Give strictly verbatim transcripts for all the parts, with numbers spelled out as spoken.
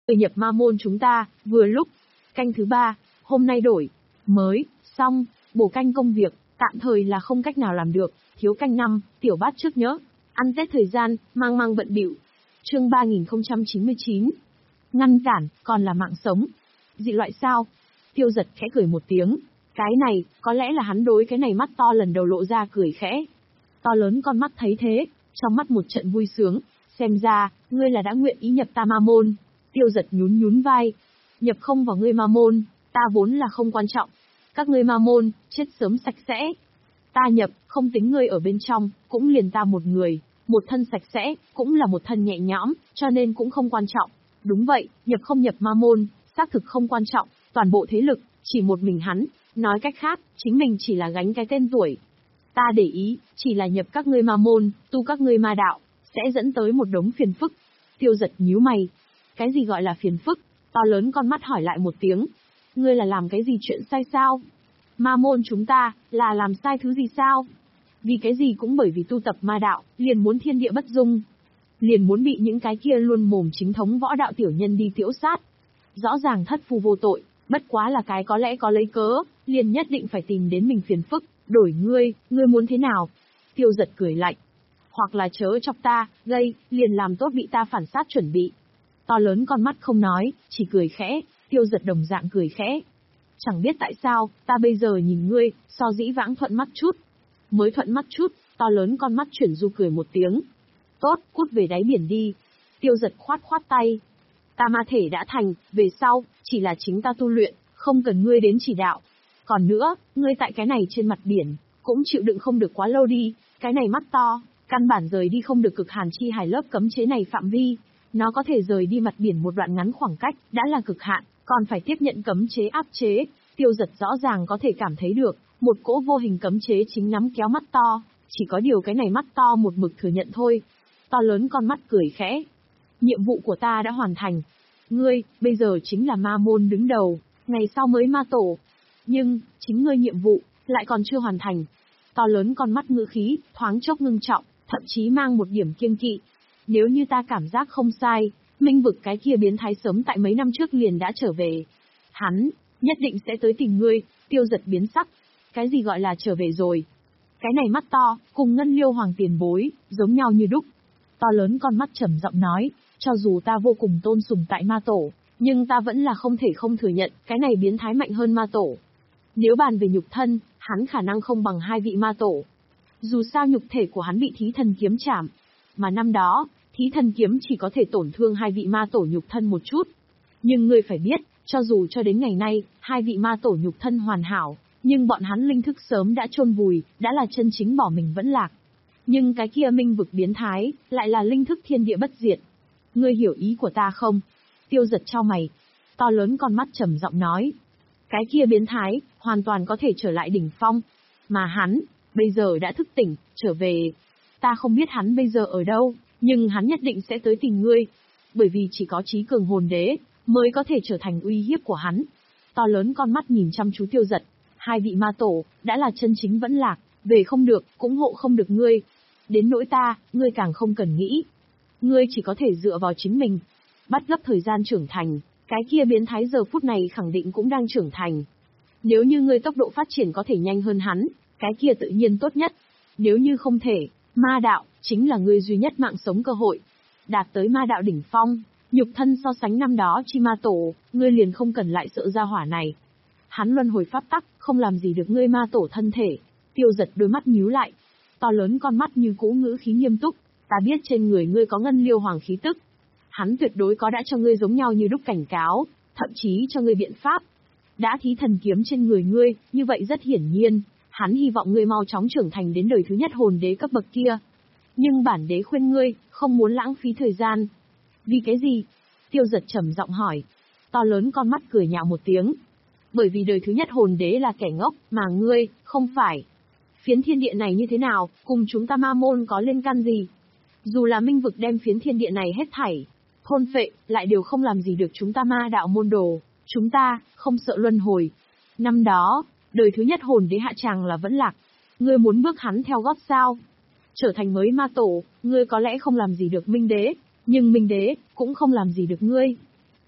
Người nhập ma môn chúng ta, vừa lúc. Canh thứ ba, hôm nay đổi. Mới, xong, bổ canh công việc, tạm thời là không cách nào làm được, thiếu canh năm, tiểu bát trước nhớ. Ăn Tết thời gian, mang mang bận bịu. Chương ba nghìn không trăm chín mươi chín. Ngăn cản, còn là mạng sống. Dị loại sao? Tiêu Giật khẽ cười một tiếng. Cái này, có lẽ là hắn đối cái này mắt to lần đầu lộ ra cười khẽ. To lớn con mắt thấy thế, trong mắt một trận vui sướng. Xem ra, ngươi là đã nguyện ý nhập ta ma môn. Tiêu Giật nhún nhún vai. Nhập không vào ngươi ma môn, ta vốn là không quan trọng. Các ngươi ma môn, chết sớm sạch sẽ. Ta nhập, không tính ngươi ở bên trong, cũng liền ta một người. Một thân sạch sẽ, cũng là một thân nhẹ nhõm, cho nên cũng không quan trọng. Đúng vậy, nhập không nhập ma môn, xác thực không quan trọng, toàn bộ thế lực, chỉ một mình hắn. Nói cách khác, chính mình chỉ là gánh cái tên tuổi. Ta để ý, chỉ là nhập các ngươi ma môn, tu các ngươi ma đạo, sẽ dẫn tới một đống phiền phức. Tiêu Giật nhíu mày. Cái gì gọi là phiền phức? To lớn con mắt hỏi lại một tiếng. Ngươi là làm cái gì chuyện sai sao? Ma môn chúng ta, là làm sai thứ gì sao? Vì cái gì cũng bởi vì tu tập ma đạo, liền muốn thiên địa bất dung. Liền muốn bị những cái kia luôn mồm chính thống võ đạo tiểu nhân đi tiễu sát. Rõ ràng thất phu vô tội, bất quá là cái có lẽ có lấy cớ, liền nhất định phải tìm đến mình phiền phức, đổi ngươi, ngươi muốn thế nào? Tiêu Giật cười lạnh. Hoặc là chớ chọc ta, gây, liền làm tốt bị ta phản sát chuẩn bị. To lớn con mắt không nói, chỉ cười khẽ, Tiêu Giật đồng dạng cười khẽ. Chẳng biết tại sao, ta bây giờ nhìn ngươi, so dĩ vãng thuận mắt chút. Mới thuận mắt chút, to lớn con mắt chuyển du cười một tiếng. Tốt, cút về đáy biển đi. Tiêu Giật khoát khoát tay. Ta ma thể đã thành, về sau, chỉ là chính ta tu luyện, không cần ngươi đến chỉ đạo. Còn nữa, ngươi tại cái này trên mặt biển, cũng chịu đựng không được quá lâu đi, cái này mắt to, căn bản rời đi không được cực hàn chi hải lớp cấm chế này phạm vi. Nó có thể rời đi mặt biển một đoạn ngắn khoảng cách, đã là cực hạn, còn phải tiếp nhận cấm chế áp chế. Tiêu Giật rõ ràng có thể cảm thấy được, một cỗ vô hình cấm chế chính nắm kéo mắt to, chỉ có điều cái này mắt to một mực thừa nhận thôi. To lớn con mắt cười khẽ. Nhiệm vụ của ta đã hoàn thành. Ngươi, bây giờ chính là ma môn đứng đầu, ngày sau mới ma tổ. Nhưng, chính ngươi nhiệm vụ, lại còn chưa hoàn thành. To lớn con mắt ngữ khí, thoáng chốc ngưng trọng, thậm chí mang một điểm kiêng kỵ. Nếu như ta cảm giác không sai, minh vực cái kia biến thái sớm tại mấy năm trước liền đã trở về. Hắn, nhất định sẽ tới tìm ngươi. Tiêu Giật biến sắc. Cái gì gọi là trở về rồi? Cái này mắt to, cùng Ngân Liêu Hoàng tiền bối, giống nhau như đúc. To lớn con mắt trầm giọng nói, cho dù ta vô cùng tôn sùng tại ma tổ, nhưng ta vẫn là không thể không thừa nhận, cái này biến thái mạnh hơn ma tổ. Nếu bàn về nhục thân, hắn khả năng không bằng hai vị ma tổ. Dù sao nhục thể của hắn bị thí thần kiếm chảm, mà năm đó, thí thần kiếm chỉ có thể tổn thương hai vị ma tổ nhục thân một chút. Nhưng ngươi phải biết, cho dù cho đến ngày nay, hai vị ma tổ nhục thân hoàn hảo, nhưng bọn hắn linh thức sớm đã chôn vùi, đã là chân chính bỏ mình vẫn lạc. Nhưng cái kia minh vực biến thái, lại là linh thức thiên địa bất diệt. Ngươi hiểu ý của ta không? Tiêu Giật chau mày. To lớn con mắt trầm giọng nói. Cái kia biến thái, hoàn toàn có thể trở lại đỉnh phong. Mà hắn, bây giờ đã thức tỉnh, trở về. Ta không biết hắn bây giờ ở đâu, nhưng hắn nhất định sẽ tới tìm ngươi. Bởi vì chỉ có trí cường hồn đế, mới có thể trở thành uy hiếp của hắn. To lớn con mắt nhìn chăm chú Tiêu Giật. Hai vị ma tổ, đã là chân chính vẫn lạc, về không được, cũng hộ không được ngươi. Đến nỗi ta, ngươi càng không cần nghĩ. Ngươi chỉ có thể dựa vào chính mình. Bắt gấp thời gian trưởng thành, cái kia biến thái giờ phút này khẳng định cũng đang trưởng thành. Nếu như ngươi tốc độ phát triển có thể nhanh hơn hắn, cái kia tự nhiên tốt nhất. Nếu như không thể, ma đạo, chính là ngươi duy nhất mạng sống cơ hội. Đạt tới ma đạo đỉnh phong, nhục thân so sánh năm đó chi ma tổ, ngươi liền không cần lại sợ ra hỏa này. Hắn luân hồi pháp tắc, không làm gì được ngươi ma tổ thân thể. Tiêu Giật đôi mắt nhíu lại. To lớn con mắt như cũ ngữ khí nghiêm túc. Ta biết trên người ngươi có Ngân Liêu Hoàng khí tức. Hắn tuyệt đối có đã cho ngươi giống nhau như đúc cảnh cáo, thậm chí cho ngươi biện pháp. Đã thí thần kiếm trên người ngươi, như vậy rất hiển nhiên, hắn hy vọng ngươi mau chóng trưởng thành đến đời thứ nhất hồn đế cấp bậc kia. Nhưng bản đế khuyên ngươi, không muốn lãng phí thời gian. Vì cái gì? Tiêu Giật trầm giọng hỏi. To lớn con mắt cười nhạo một tiếng. Bởi vì đời thứ nhất hồn đế là kẻ ngốc, mà ngươi, không phải. Phiến thiên địa này như thế nào, cùng chúng ta ma môn có liên can gì? Dù là minh vực đem phiến thiên địa này hết thảy, thôn phệ, lại đều không làm gì được chúng ta ma đạo môn đồ. Chúng ta, không sợ luân hồi. Năm đó, đời thứ nhất hồn đế hạ tràng là vẫn lạc. Ngươi muốn bước hắn theo gót sao? Trở thành mới ma tổ, ngươi có lẽ không làm gì được minh đế, nhưng minh đế, cũng không làm gì được ngươi.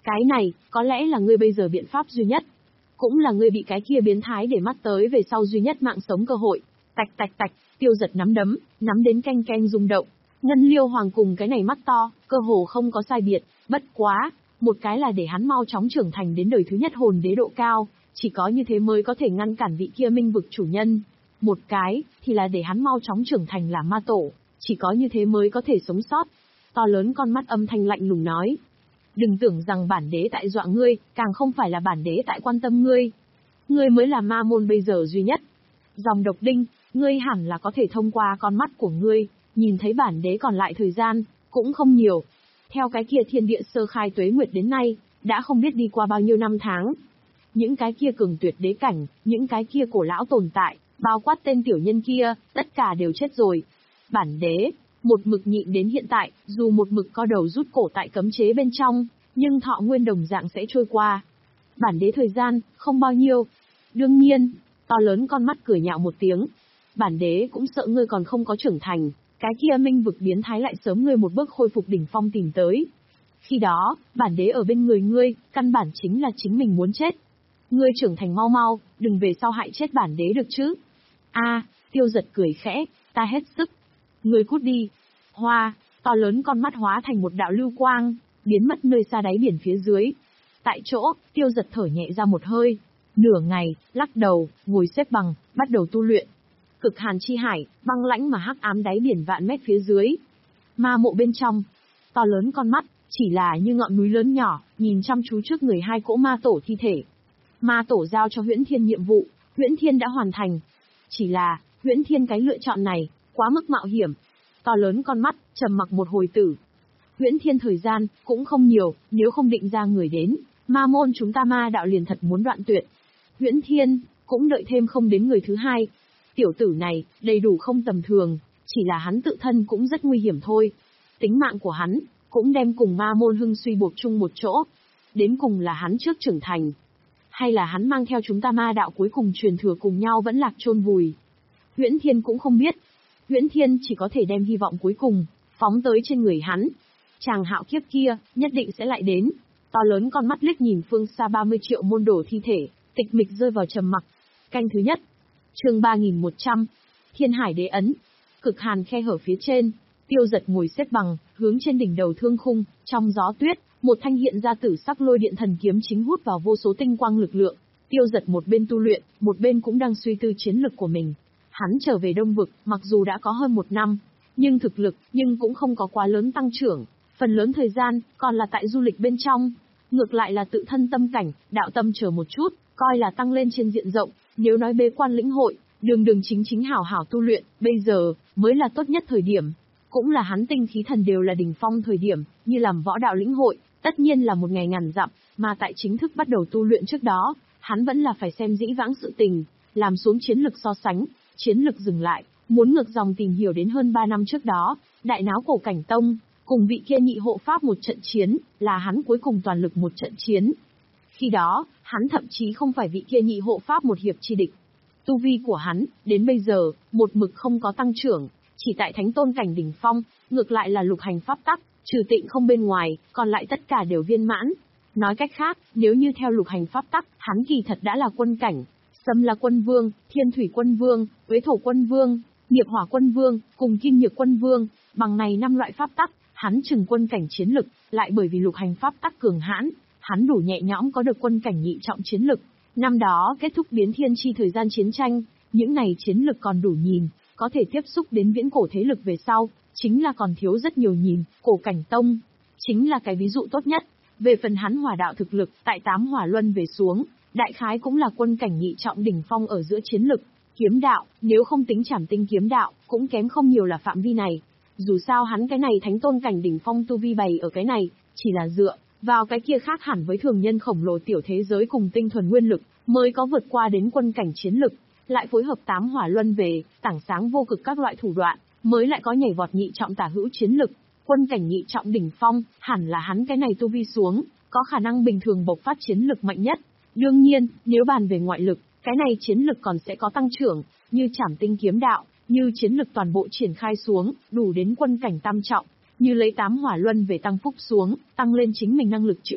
Cái này, có lẽ là ngươi bây giờ biện pháp duy nhất. Cũng là ngươi bị cái kia biến thái để mắt tới về sau duy nhất mạng sống cơ hội. Tạch tạch tạch, Tiêu Giật nắm đấm, nắm đến canh canh rung động. Ngân Liêu Hoàng cùng cái này mắt to, cơ hồ không có sai biệt, bất quá, một cái là để hắn mau chóng trưởng thành đến đời thứ nhất hồn đế độ cao, chỉ có như thế mới có thể ngăn cản vị kia minh vực chủ nhân. Một cái, thì là để hắn mau chóng trưởng thành làm ma tổ, chỉ có như thế mới có thể sống sót. To lớn con mắt âm thanh lạnh lùng nói. Đừng tưởng rằng bản đế tại dọa ngươi, càng không phải là bản đế tại quan tâm ngươi. Ngươi mới là ma môn bây giờ duy nhất. Dòng độc đinh, ngươi hẳn là có thể thông qua con mắt của ngươi, nhìn thấy bản đế còn lại thời gian, cũng không nhiều. Theo cái kia thiên địa sơ khai tuế nguyệt đến nay, đã không biết đi qua bao nhiêu năm tháng. Những cái kia cường tuyệt đế cảnh, những cái kia cổ lão tồn tại, bao quát tên tiểu nhân kia, tất cả đều chết rồi. Bản đế, một mực nhịn đến hiện tại, dù một mực co đầu rút cổ tại cấm chế bên trong, nhưng thọ nguyên đồng dạng sẽ trôi qua. Bản đế thời gian, không bao nhiêu. Đương nhiên, to lớn con mắt cười nhạo một tiếng. Bản đế cũng sợ ngươi còn không có trưởng thành, cái kia minh vực biến thái lại sớm ngươi một bước khôi phục đỉnh phong tìm tới. Khi đó, bản đế ở bên người ngươi, căn bản chính là chính mình muốn chết. Ngươi trưởng thành mau mau, đừng về sau hại chết bản đế được chứ. A, Tiêu Giật cười khẽ, ta hết sức. Ngươi cút đi. Hoa, to lớn con mắt hóa thành một đạo lưu quang, biến mất nơi xa đáy biển phía dưới. Tại chỗ, Tiêu Giật thở nhẹ ra một hơi. Nửa ngày, lắc đầu, ngồi xếp bằng, bắt đầu tu luyện. Cực hàn chi hải, băng lãnh mà hắc ám đáy biển vạn mét phía dưới. Ma mộ bên trong, to lớn con mắt, chỉ là như ngọn núi lớn nhỏ, nhìn chăm chú trước người hai cỗ ma tổ thi thể. Ma tổ giao cho Huyễn Thiên nhiệm vụ, Huyễn Thiên đã hoàn thành. Chỉ là, Huyễn Thiên cái lựa chọn này, quá mức mạo hiểm. To lớn con mắt, trầm mặc một hồi tử. Huyễn Thiên thời gian, cũng không nhiều, nếu không định ra người đến, ma môn chúng ta ma đạo liền thật muốn đoạn tuyệt. Huyễn Thiên, cũng đợi thêm không đến người thứ hai. Tiểu tử này, đầy đủ không tầm thường, chỉ là hắn tự thân cũng rất nguy hiểm thôi. Tính mạng của hắn, cũng đem cùng ma môn hưng suy buộc chung một chỗ. Đến cùng là hắn trước trưởng thành. Hay là hắn mang theo chúng ta ma đạo cuối cùng truyền thừa cùng nhau vẫn lạc chôn vùi. Huyễn Thiên cũng không biết. Huyễn Thiên chỉ có thể đem hy vọng cuối cùng, phóng tới trên người hắn. Chàng hạo kiếp kia, nhất định sẽ lại đến. To lớn con mắt liếc nhìn phương xa ba mươi triệu môn đồ thi thể, tịch mịch rơi vào trầm mặc. Canh thứ nhất. Chương ba nghìn một trăm. Thiên Hải Đế Ấn. Cực hàn khe hở phía trên, Tiêu Giật ngồi xếp bằng, hướng trên đỉnh đầu thương khung, trong gió tuyết, một thanh hiện ra tử sắc lôi điện thần kiếm chính hút vào vô số tinh quang lực lượng. Tiêu Giật một bên tu luyện, một bên cũng đang suy tư chiến lực của mình. Hắn trở về Đông Vực, mặc dù đã có hơn một năm, nhưng thực lực, nhưng cũng không có quá lớn tăng trưởng. Phần lớn thời gian, còn là tại du lịch bên trong. Ngược lại là tự thân tâm cảnh, đạo tâm chờ một chút, coi là tăng lên trên diện rộng. Nếu nói bế quan lĩnh hội, đường đường chính chính hảo hảo tu luyện, bây giờ, mới là tốt nhất thời điểm. Cũng là hắn tinh khí thần đều là đỉnh phong thời điểm, như làm võ đạo lĩnh hội, tất nhiên là một ngày ngàn dặm, mà tại chính thức bắt đầu tu luyện trước đó, hắn vẫn là phải xem dĩ vãng sự tình, làm xuống chiến lực so sánh, chiến lực dừng lại, muốn ngược dòng tìm hiểu đến hơn ba năm trước đó, đại náo cổ cảnh tông, cùng vị kia nhị hộ pháp một trận chiến, là hắn cuối cùng toàn lực một trận chiến. Khi đó, hắn thậm chí không phải vị kia nhị hộ pháp một hiệp chi địch. Tu vi của hắn, đến bây giờ, một mực không có tăng trưởng, chỉ tại thánh tôn cảnh đỉnh phong, ngược lại là lục hành pháp tắc, trừ tịnh không bên ngoài, còn lại tất cả đều viên mãn. Nói cách khác, nếu như theo lục hành pháp tắc, hắn kỳ thật đã là quân cảnh. Sâm La Quân Vương, Thiên Thủy Quân Vương, Uế Thổ Quân Vương, Nghiệp Hỏa Quân Vương, cùng Kim Nhược Quân Vương, bằng này năm loại pháp tắc, hắn chừng quân cảnh chiến lực, lại bởi vì lục hành pháp tắc cường hãn, hắn đủ nhẹ nhõm có được quân cảnh nhị trọng chiến lực. Năm đó kết thúc biến thiên chi thời gian chiến tranh, những này chiến lực còn đủ nhìn, có thể tiếp xúc đến viễn cổ thế lực về sau, chính là còn thiếu rất nhiều nhìn, cổ cảnh tông, chính là cái ví dụ tốt nhất. Về phần hắn hỏa đạo thực lực, tại tám hỏa luân về xuống, đại khái cũng là quân cảnh nhị trọng đỉnh phong ở giữa chiến lực. Kiếm đạo, nếu không tính Trảm Tinh kiếm đạo, cũng kém không nhiều là phạm vi này. Dù sao hắn cái này thánh tôn cảnh đỉnh phong tu vi bày ở cái này, chỉ là dựa vào cái kia khác hẳn với thường nhân khổng lồ tiểu thế giới cùng tinh thuần nguyên lực, mới có vượt qua đến quân cảnh chiến lực, lại phối hợp tám hỏa luân về, tảng sáng vô cực các loại thủ đoạn, mới lại có nhảy vọt nhị trọng tả hữu chiến lực. Quân cảnh nhị trọng đỉnh phong, hẳn là hắn cái này tu vi xuống, có khả năng bình thường bộc phát chiến lực mạnh nhất. Đương nhiên, nếu bàn về ngoại lực, cái này chiến lực còn sẽ có tăng trưởng, như Trảm Tinh kiếm đạo, như chiến lực toàn bộ triển khai xuống, đủ đến quân cảnh tam trọng, như lấy tám hỏa luân về tăng phúc xuống, tăng lên chính mình năng lực chịu đựng,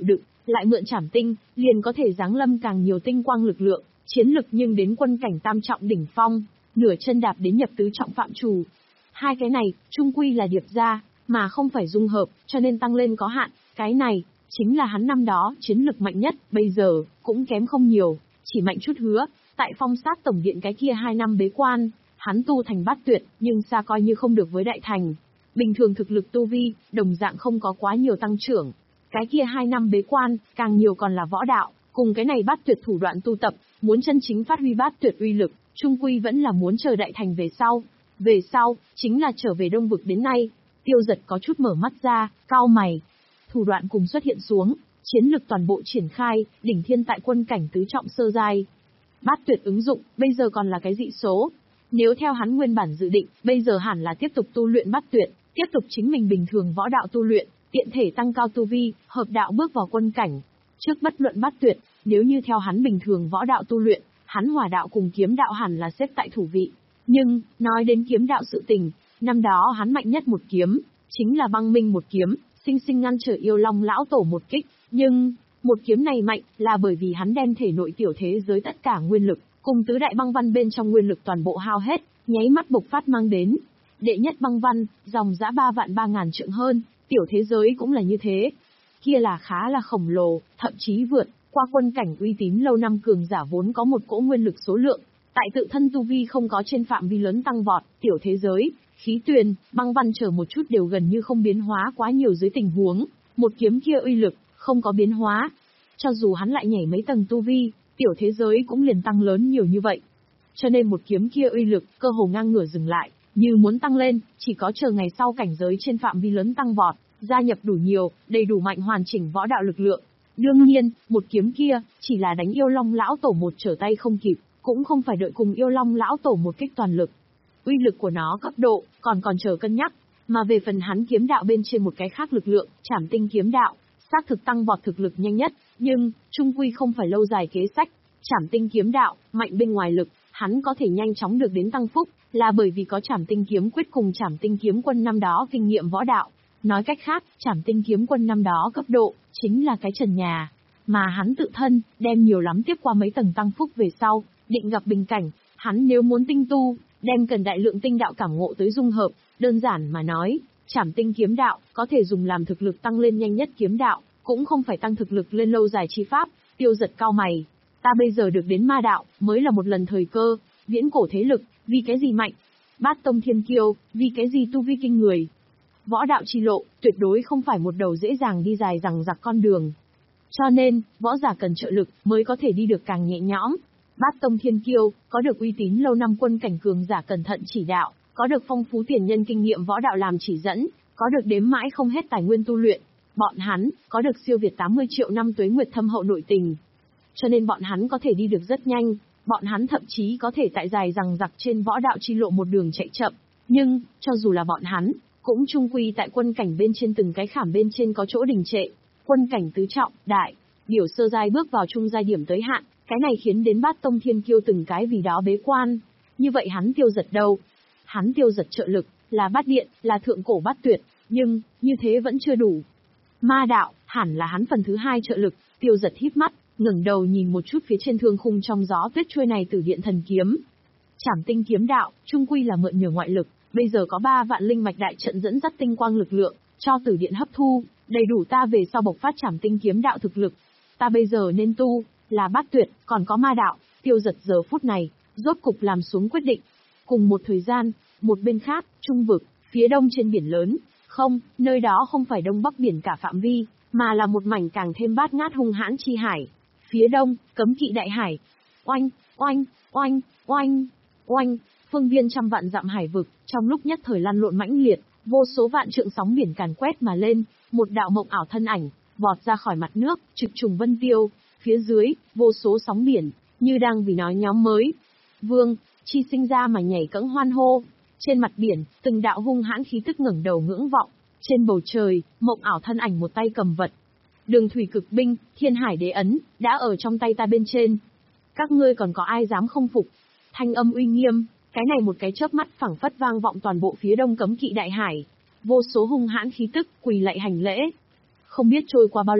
lại mượn Trảm Tinh, liền có thể giáng lâm càng nhiều tinh quang lực lượng, chiến lực nhưng đến quân cảnh tam trọng đỉnh phong, nửa chân đạp đến nhập tứ trọng phạm trù. Hai cái này, chung quy là điệp ra, mà không phải dung hợp, cho nên tăng lên có hạn, cái này, chính là hắn năm đó, chiến lực mạnh nhất, bây giờ, cũng kém không nhiều, chỉ mạnh chút hứa, tại phong sát tổng điện cái kia hai năm bế quan, hắn tu thành bát tuyệt, nhưng xa coi như không được với đại thành. Bình thường thực lực tu vi, đồng dạng không có quá nhiều tăng trưởng. Cái kia hai năm bế quan, càng nhiều còn là võ đạo, cùng cái này bát tuyệt thủ đoạn tu tập, muốn chân chính phát huy bát tuyệt uy lực, chung quy vẫn là muốn chờ đại thành về sau. Về sau, chính là trở về Đông Vực đến nay. Tiêu Giật có chút mở mắt ra, cau mày. Thủ đoạn cùng xuất hiện xuống, chiến lực toàn bộ triển khai, đỉnh thiên tại quân cảnh tứ trọng sơ giai. Bát tuyệt ứng dụng, bây giờ còn là cái dị số. Nếu theo hắn nguyên bản dự định, bây giờ hẳn là tiếp tục tu luyện bát tuyệt, tiếp tục chính mình bình thường võ đạo tu luyện, tiện thể tăng cao tu vi, hợp đạo bước vào quân cảnh. Trước bất luận bát tuyệt, nếu như theo hắn bình thường võ đạo tu luyện, hắn hỏa đạo cùng kiếm đạo hẳn là xếp tại thủ vị. Nhưng, nói đến kiếm đạo sự tình, năm đó hắn mạnh nhất một kiếm, chính là băng minh một kiếm, sinh sinh ngăn trở yêu long lão tổ một kích. Nhưng, một kiếm này mạnh, là bởi vì hắn đem thể nội tiểu thế giới tất cả nguyên lực, cùng tứ đại băng văn bên trong nguyên lực toàn bộ hao hết, nháy mắt bộc phát mang đến. Đệ nhất băng văn, dòng dã ba vạn ba ngàn trượng hơn, tiểu thế giới cũng là như thế. Kia là khá là khổng lồ, thậm chí vượt qua quân cảnh uy tín lâu năm cường giả vốn có một cỗ nguyên lực số lượng. Tại tự thân tu vi không có trên phạm vi lớn tăng vọt, tiểu thế giới, khí tuyền, băng văn chờ một chút đều gần như không biến hóa quá nhiều dưới tình huống, một kiếm kia uy lực, không có biến hóa. Cho dù hắn lại nhảy mấy tầng tu vi, tiểu thế giới cũng liền tăng lớn nhiều như vậy. Cho nên một kiếm kia uy lực, cơ hồ ngang ngửa dừng lại, như muốn tăng lên, chỉ có chờ ngày sau cảnh giới trên phạm vi lớn tăng vọt, gia nhập đủ nhiều, đầy đủ mạnh hoàn chỉnh võ đạo lực lượng. Đương nhiên, một kiếm kia, chỉ là đánh yêu long lão tổ một trở tay không kịp, cũng không phải đợi cùng yêu long lão tổ một kích toàn lực. Uy lực của nó cấp độ, còn còn chờ cân nhắc, mà về phần hắn kiếm đạo bên trên một cái khác lực lượng, Trảm Tinh kiếm đạo, xác thực tăng vọt thực lực nhanh nhất, nhưng, trung quy không phải lâu dài kế sách. Trảm Tinh kiếm đạo, mạnh bên ngoài lực, hắn có thể nhanh chóng được đến tăng phúc, là bởi vì có Trảm Tinh kiếm quyết cùng Trảm Tinh kiếm quân năm đó kinh nghiệm võ đạo. Nói cách khác, Trảm Tinh kiếm quân năm đó cấp độ, chính là cái trần nhà. Mà hắn tự thân, đem nhiều lắm tiếp qua mấy tầng tăng phúc về sau, định gặp bình cảnh, hắn nếu muốn tinh tu, đem cần đại lượng tinh đạo cảm ngộ tới dung hợp, đơn giản mà nói, Trảm Tinh kiếm đạo, có thể dùng làm thực lực tăng lên nhanh nhất kiếm đạo, cũng không phải tăng thực lực lên lâu dài chi pháp. Tiêu Giật cau mày. Ta bây giờ được đến ma đạo, mới là một lần thời cơ, viễn cổ thế lực, vì cái gì mạnh? Bát tông thiên kiêu, vì cái gì tu vi kinh người? Võ đạo chi lộ, tuyệt đối không phải một đầu dễ dàng đi dài dằng dặc con đường. Cho nên, võ giả cần trợ lực, mới có thể đi được càng nhẹ nhõm. Bát tông thiên kiêu, có được uy tín lâu năm quân cảnh cường giả cẩn thận chỉ đạo, có được phong phú tiền nhân kinh nghiệm võ đạo làm chỉ dẫn, có được đếm mãi không hết tài nguyên tu luyện. Bọn hắn, có được siêu việt tám mươi triệu năm tuế nguyệt thâm hậu nội tình. Cho nên bọn hắn có thể đi được rất nhanh, bọn hắn thậm chí có thể tại dài dằng dặc trên võ đạo chi lộ một đường chạy chậm. Nhưng, cho dù là bọn hắn, cũng chung quy tại quân cảnh bên trên từng cái khảm bên trên có chỗ đình trệ. Quân cảnh tứ trọng, đại, biểu sơ giai bước vào trung giai điểm tới hạn, cái này khiến đến bát tông thiên kiêu từng cái vì đó bế quan. Như vậy hắn Tiêu Giật đâu? Hắn Tiêu Giật trợ lực, là bát điện, là thượng cổ bát tuyệt, nhưng, như thế vẫn chưa đủ. Ma đạo, hẳn là hắn phần thứ hai trợ lực. Tiêu Giật híp mắt, ngẩng đầu nhìn một chút phía trên thương khung trong gió tuyết chuôi này Tử Điện thần kiếm. Trảm Tinh kiếm đạo, trung quy là mượn nhờ ngoại lực, bây giờ có ba vạn linh mạch đại trận dẫn dắt tinh quang lực lượng, cho Tử Điện hấp thu, đầy đủ ta về sau bộc phát Trảm Tinh kiếm đạo thực lực. Ta bây giờ nên tu, là bát tuyệt, còn có ma đạo. Tiêu Giật giờ phút này, rốt cục làm xuống quyết định. Cùng một thời gian, một bên khác, trung vực, phía đông trên biển lớn, không, nơi đó không phải đông bắc biển cả phạm vi, mà là một mảnh càng thêm bát ngát hung hãn chi hải. Phía đông, cấm kỵ đại hải. Oanh, oanh, oanh, oanh, oanh, phương viên trăm vạn dặm hải vực, trong lúc nhất thời lăn lộn mãnh liệt, vô số vạn trượng sóng biển càn quét mà lên, một đạo mộng ảo thân ảnh, vọt ra khỏi mặt nước, trực trùng vân tiêu, phía dưới, vô số sóng biển, như đang vì nói nhóm mới. Vương, chi sinh ra mà nhảy cẫng hoan hô. Trên mặt biển, từng đạo hung hãn khí tức ngẩng đầu ngưỡng vọng. Trên bầu trời, mộng ảo thân ảnh một tay cầm vật. Đường thủy cực binh, thiên hải đế ấn, đã ở trong tay ta bên trên. Các ngươi còn có ai dám không phục? Thanh âm uy nghiêm, cái này một cái chớp mắt phảng phất vang vọng toàn bộ phía đông cấm kỵ đại hải. Vô số hung hãn khí tức, quỳ lạy hành lễ. Không biết trôi qua bao lâu,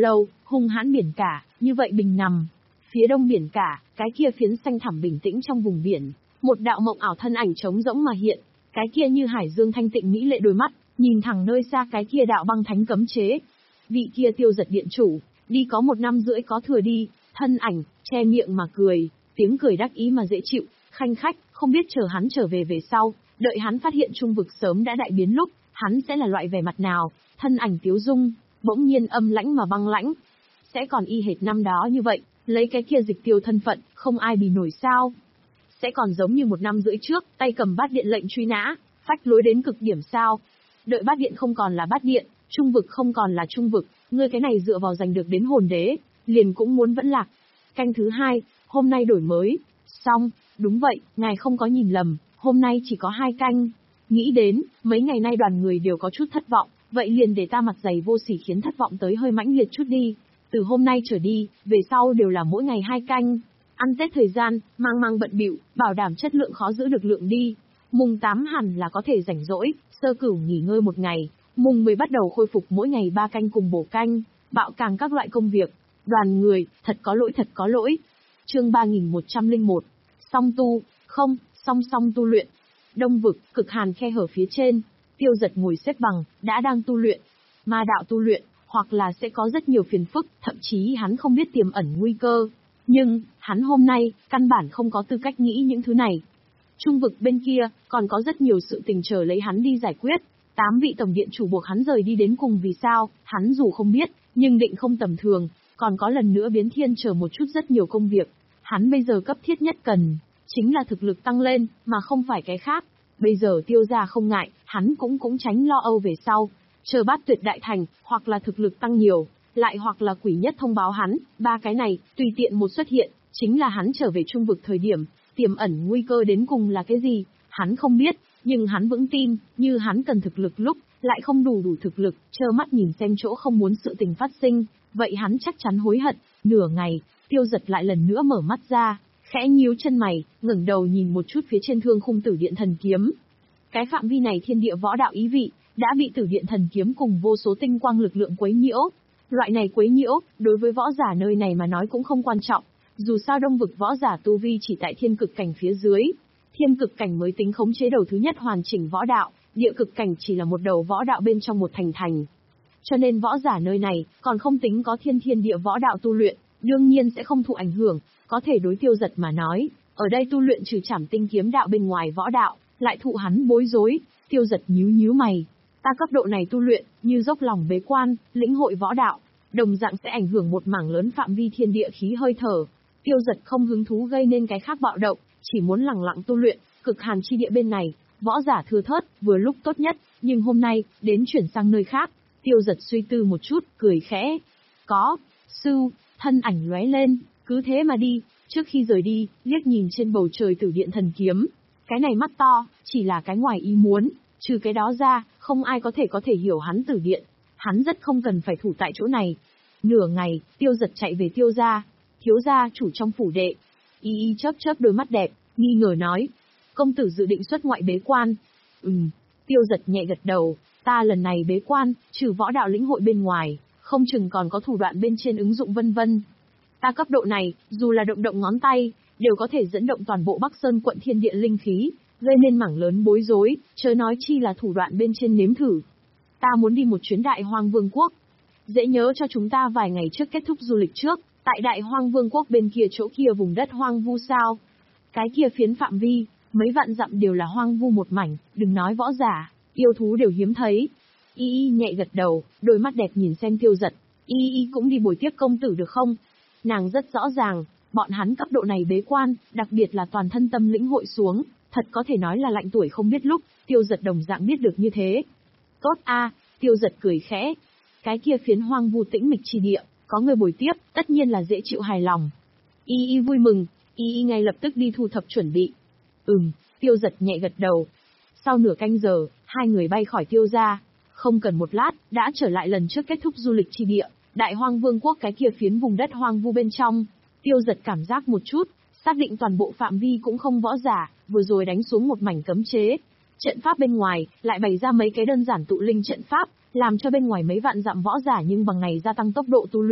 hung hãn biển cả, như vậy bình nằm. Phía đông biển cả, cái kia phiến xanh thẳm bình tĩnh trong vùng biển, một đạo mộng ảo thân ảnh trống rỗng mà hiện, cái kia như hải dương thanh tịnh mỹ lệ đôi mắt, nhìn thẳng nơi xa cái kia đạo băng thánh cấm chế. Vị kia Tiêu Giật điện chủ, đi có một năm rưỡi có thừa đi, thân ảnh, che miệng mà cười, tiếng cười đắc ý mà dễ chịu, khanh khách, không biết chờ hắn trở về về sau, đợi hắn phát hiện trung vực sớm đã đại biến lúc, hắn sẽ là loại vẻ mặt nào, thân ảnh tiếu dung, bỗng nhiên âm lãnh mà băng lãnh. Sẽ còn y hệt năm đó như vậy, lấy cái kia dịch tiêu thân phận, không ai bì nổi sao. Sẽ còn giống như một năm rưỡi trước, tay cầm bát điện lệnh truy nã, phách lối đến cực điểm sao. Đợi bát điện không còn là bát điện, trung vực không còn là trung vực, ngươi cái này dựa vào giành được đến hồn đế, liền cũng muốn vẫn lạc. Canh thứ hai, hôm nay đổi mới. Xong, đúng vậy, ngài không có nhìn lầm, hôm nay chỉ có hai canh. Nghĩ đến, mấy ngày nay đoàn người đều có chút thất vọng, vậy liền để ta mặt dày vô sỉ khiến thất vọng tới hơi mãnh liệt chút đi. Từ hôm nay trở đi, về sau đều là mỗi ngày hai canh. Ăn Tết thời gian, mang mang bận bịu, bảo đảm chất lượng khó giữ được lượng đi. Mùng tám hẳn là có thể rảnh rỗi, sơ cửu nghỉ ngơi một ngày. Mùng mười bắt đầu khôi phục mỗi ngày ba canh cùng bổ canh, bạo càng các loại công việc. Đoàn người, thật có lỗi thật có lỗi. Chương ba nghìn một trăm lẻ một. Song tu, không, song song tu luyện. Đông vực, cực hàn khe hở phía trên, Tiêu Giật ngồi xếp bằng, đã đang tu luyện. Ma đạo tu luyện, hoặc là sẽ có rất nhiều phiền phức, thậm chí hắn không biết tiềm ẩn nguy cơ. Nhưng, hắn hôm nay, căn bản không có tư cách nghĩ những thứ này. Trung vực bên kia, còn có rất nhiều sự tình chờ lấy hắn đi giải quyết. Tám vị tổng điện chủ buộc hắn rời đi đến cùng vì sao, hắn dù không biết, nhưng định không tầm thường, còn có lần nữa biến thiên chờ một chút rất nhiều công việc. Hắn bây giờ cấp thiết nhất cần, chính là thực lực tăng lên, mà không phải cái khác. Bây giờ Tiêu gia không ngại, hắn cũng cũng tránh lo âu về sau. Chờ bát tuyệt đại thành, hoặc là thực lực tăng nhiều, lại hoặc là quỷ nhất thông báo hắn, ba cái này, tùy tiện một xuất hiện, chính là hắn trở về trung vực thời điểm, tiềm ẩn nguy cơ đến cùng là cái gì, hắn không biết, nhưng hắn vững tin, như hắn cần thực lực lúc, lại không đủ đủ thực lực, trơ mắt nhìn xem chỗ không muốn sự tình phát sinh, vậy hắn chắc chắn hối hận. Nửa ngày, Tiêu Giật lại lần nữa mở mắt ra, khẽ nhíu chân mày, ngẩng đầu nhìn một chút phía trên thương khung tử điện thần kiếm. Cái phạm vi này thiên địa võ đạo ý vị, đã bị tử điện thần kiếm cùng vô số tinh quang lực lượng quấy nhiễu. Loại này quấy nhiễu, đối với võ giả nơi này mà nói cũng không quan trọng, dù sao đông vực võ giả tu vi chỉ tại thiên cực cảnh phía dưới. Thiên cực cảnh mới tính khống chế đầu thứ nhất hoàn chỉnh võ đạo, địa cực cảnh chỉ là một đầu võ đạo bên trong một thành thành. Cho nên võ giả nơi này, còn không tính có thiên thiên địa võ đạo tu luyện, đương nhiên sẽ không thụ ảnh hưởng, có thể đối Tiêu Giật mà nói, ở đây tu luyện trừ Trảm Tinh kiếm đạo bên ngoài võ đạo, lại thụ hắn bối rối. Tiêu Giật nhíu nhíu mày, ta cấp độ này tu luyện, như dốc lòng bế quan, lĩnh hội võ đạo, đồng dạng sẽ ảnh hưởng một mảng lớn phạm vi thiên địa khí hơi thở. Tiêu Giật không hứng thú gây nên cái khác bạo động, chỉ muốn lẳng lặng tu luyện. Cực hàn chi địa bên này, võ giả thưa thớt, vừa lúc tốt nhất, nhưng hôm nay, đến chuyển sang nơi khác. Tiêu Giật suy tư một chút, cười khẽ. Có, sư, thân ảnh lóe lên, cứ thế mà đi. Trước khi rời đi, liếc nhìn trên bầu trời tử điện thần kiếm. Cái này mắt to, chỉ là cái ngoài ý muốn, trừ cái đó ra, không ai có thể có thể hiểu hắn tử điện. Hắn rất không cần phải thủ tại chỗ này. Nửa ngày, Tiêu Giật chạy về Tiêu gia. Thiếu gia chủ trong phủ đệ. Y y chớp chớp đôi mắt đẹp, nghi ngờ nói. Công tử dự định xuất ngoại bế quan. Ừm, Tiêu Giật nhẹ gật đầu. Ta lần này bế quan, trừ võ đạo lĩnh hội bên ngoài, không chừng còn có thủ đoạn bên trên ứng dụng vân vân. Ta cấp độ này, dù là động động ngón tay, đều có thể dẫn động toàn bộ Bắc Sơn quận thiên địa linh khí, gây nên mảng lớn bối rối, chớ nói chi là thủ đoạn bên trên nếm thử. Ta muốn đi một chuyến Đại Hoang Vương quốc. Dễ nhớ cho chúng ta vài ngày trước kết thúc du lịch trước, tại Đại Hoang Vương quốc bên kia chỗ kia vùng đất hoang vu sao. Cái kia phiến phạm vi, mấy vạn dặm đều là hoang vu một mảnh, đừng nói võ giả, yêu thú đều hiếm thấy. Y y nhẹ gật đầu, đôi mắt đẹp nhìn xem Tiêu Giật. Y y cũng đi buổi tiếp công tử được không? Nàng rất rõ ràng, bọn hắn cấp độ này bế quan, đặc biệt là toàn thân tâm lĩnh hội xuống, thật có thể nói là lạnh tuổi không biết lúc. Tiêu Giật đồng dạng biết được như thế. Tốt a, Tiêu Giật cười khẽ. Cái kia phiến hoang vu tĩnh mịch chi địa, có người bồi tiếp, tất nhiên là dễ chịu hài lòng. Y y vui mừng, y y ngay lập tức đi thu thập chuẩn bị. Ừm, Tiêu Giật nhẹ gật đầu. Sau nửa canh giờ, hai người bay khỏi Tiêu gia. Không cần một lát, đã trở lại lần trước kết thúc du lịch chi địa, Đại Hoang Vương quốc cái kia phiến vùng đất hoang vu bên trong. Tiêu Giật cảm giác một chút, xác định toàn bộ phạm vi cũng không võ giả, vừa rồi đánh xuống một mảnh cấm chế. Trận pháp bên ngoài, lại bày ra mấy cái đơn giản tụ linh trận pháp, làm cho bên ngoài mấy vạn dặm võ giả nhưng bằng này gia tăng tốc độ tu luyện.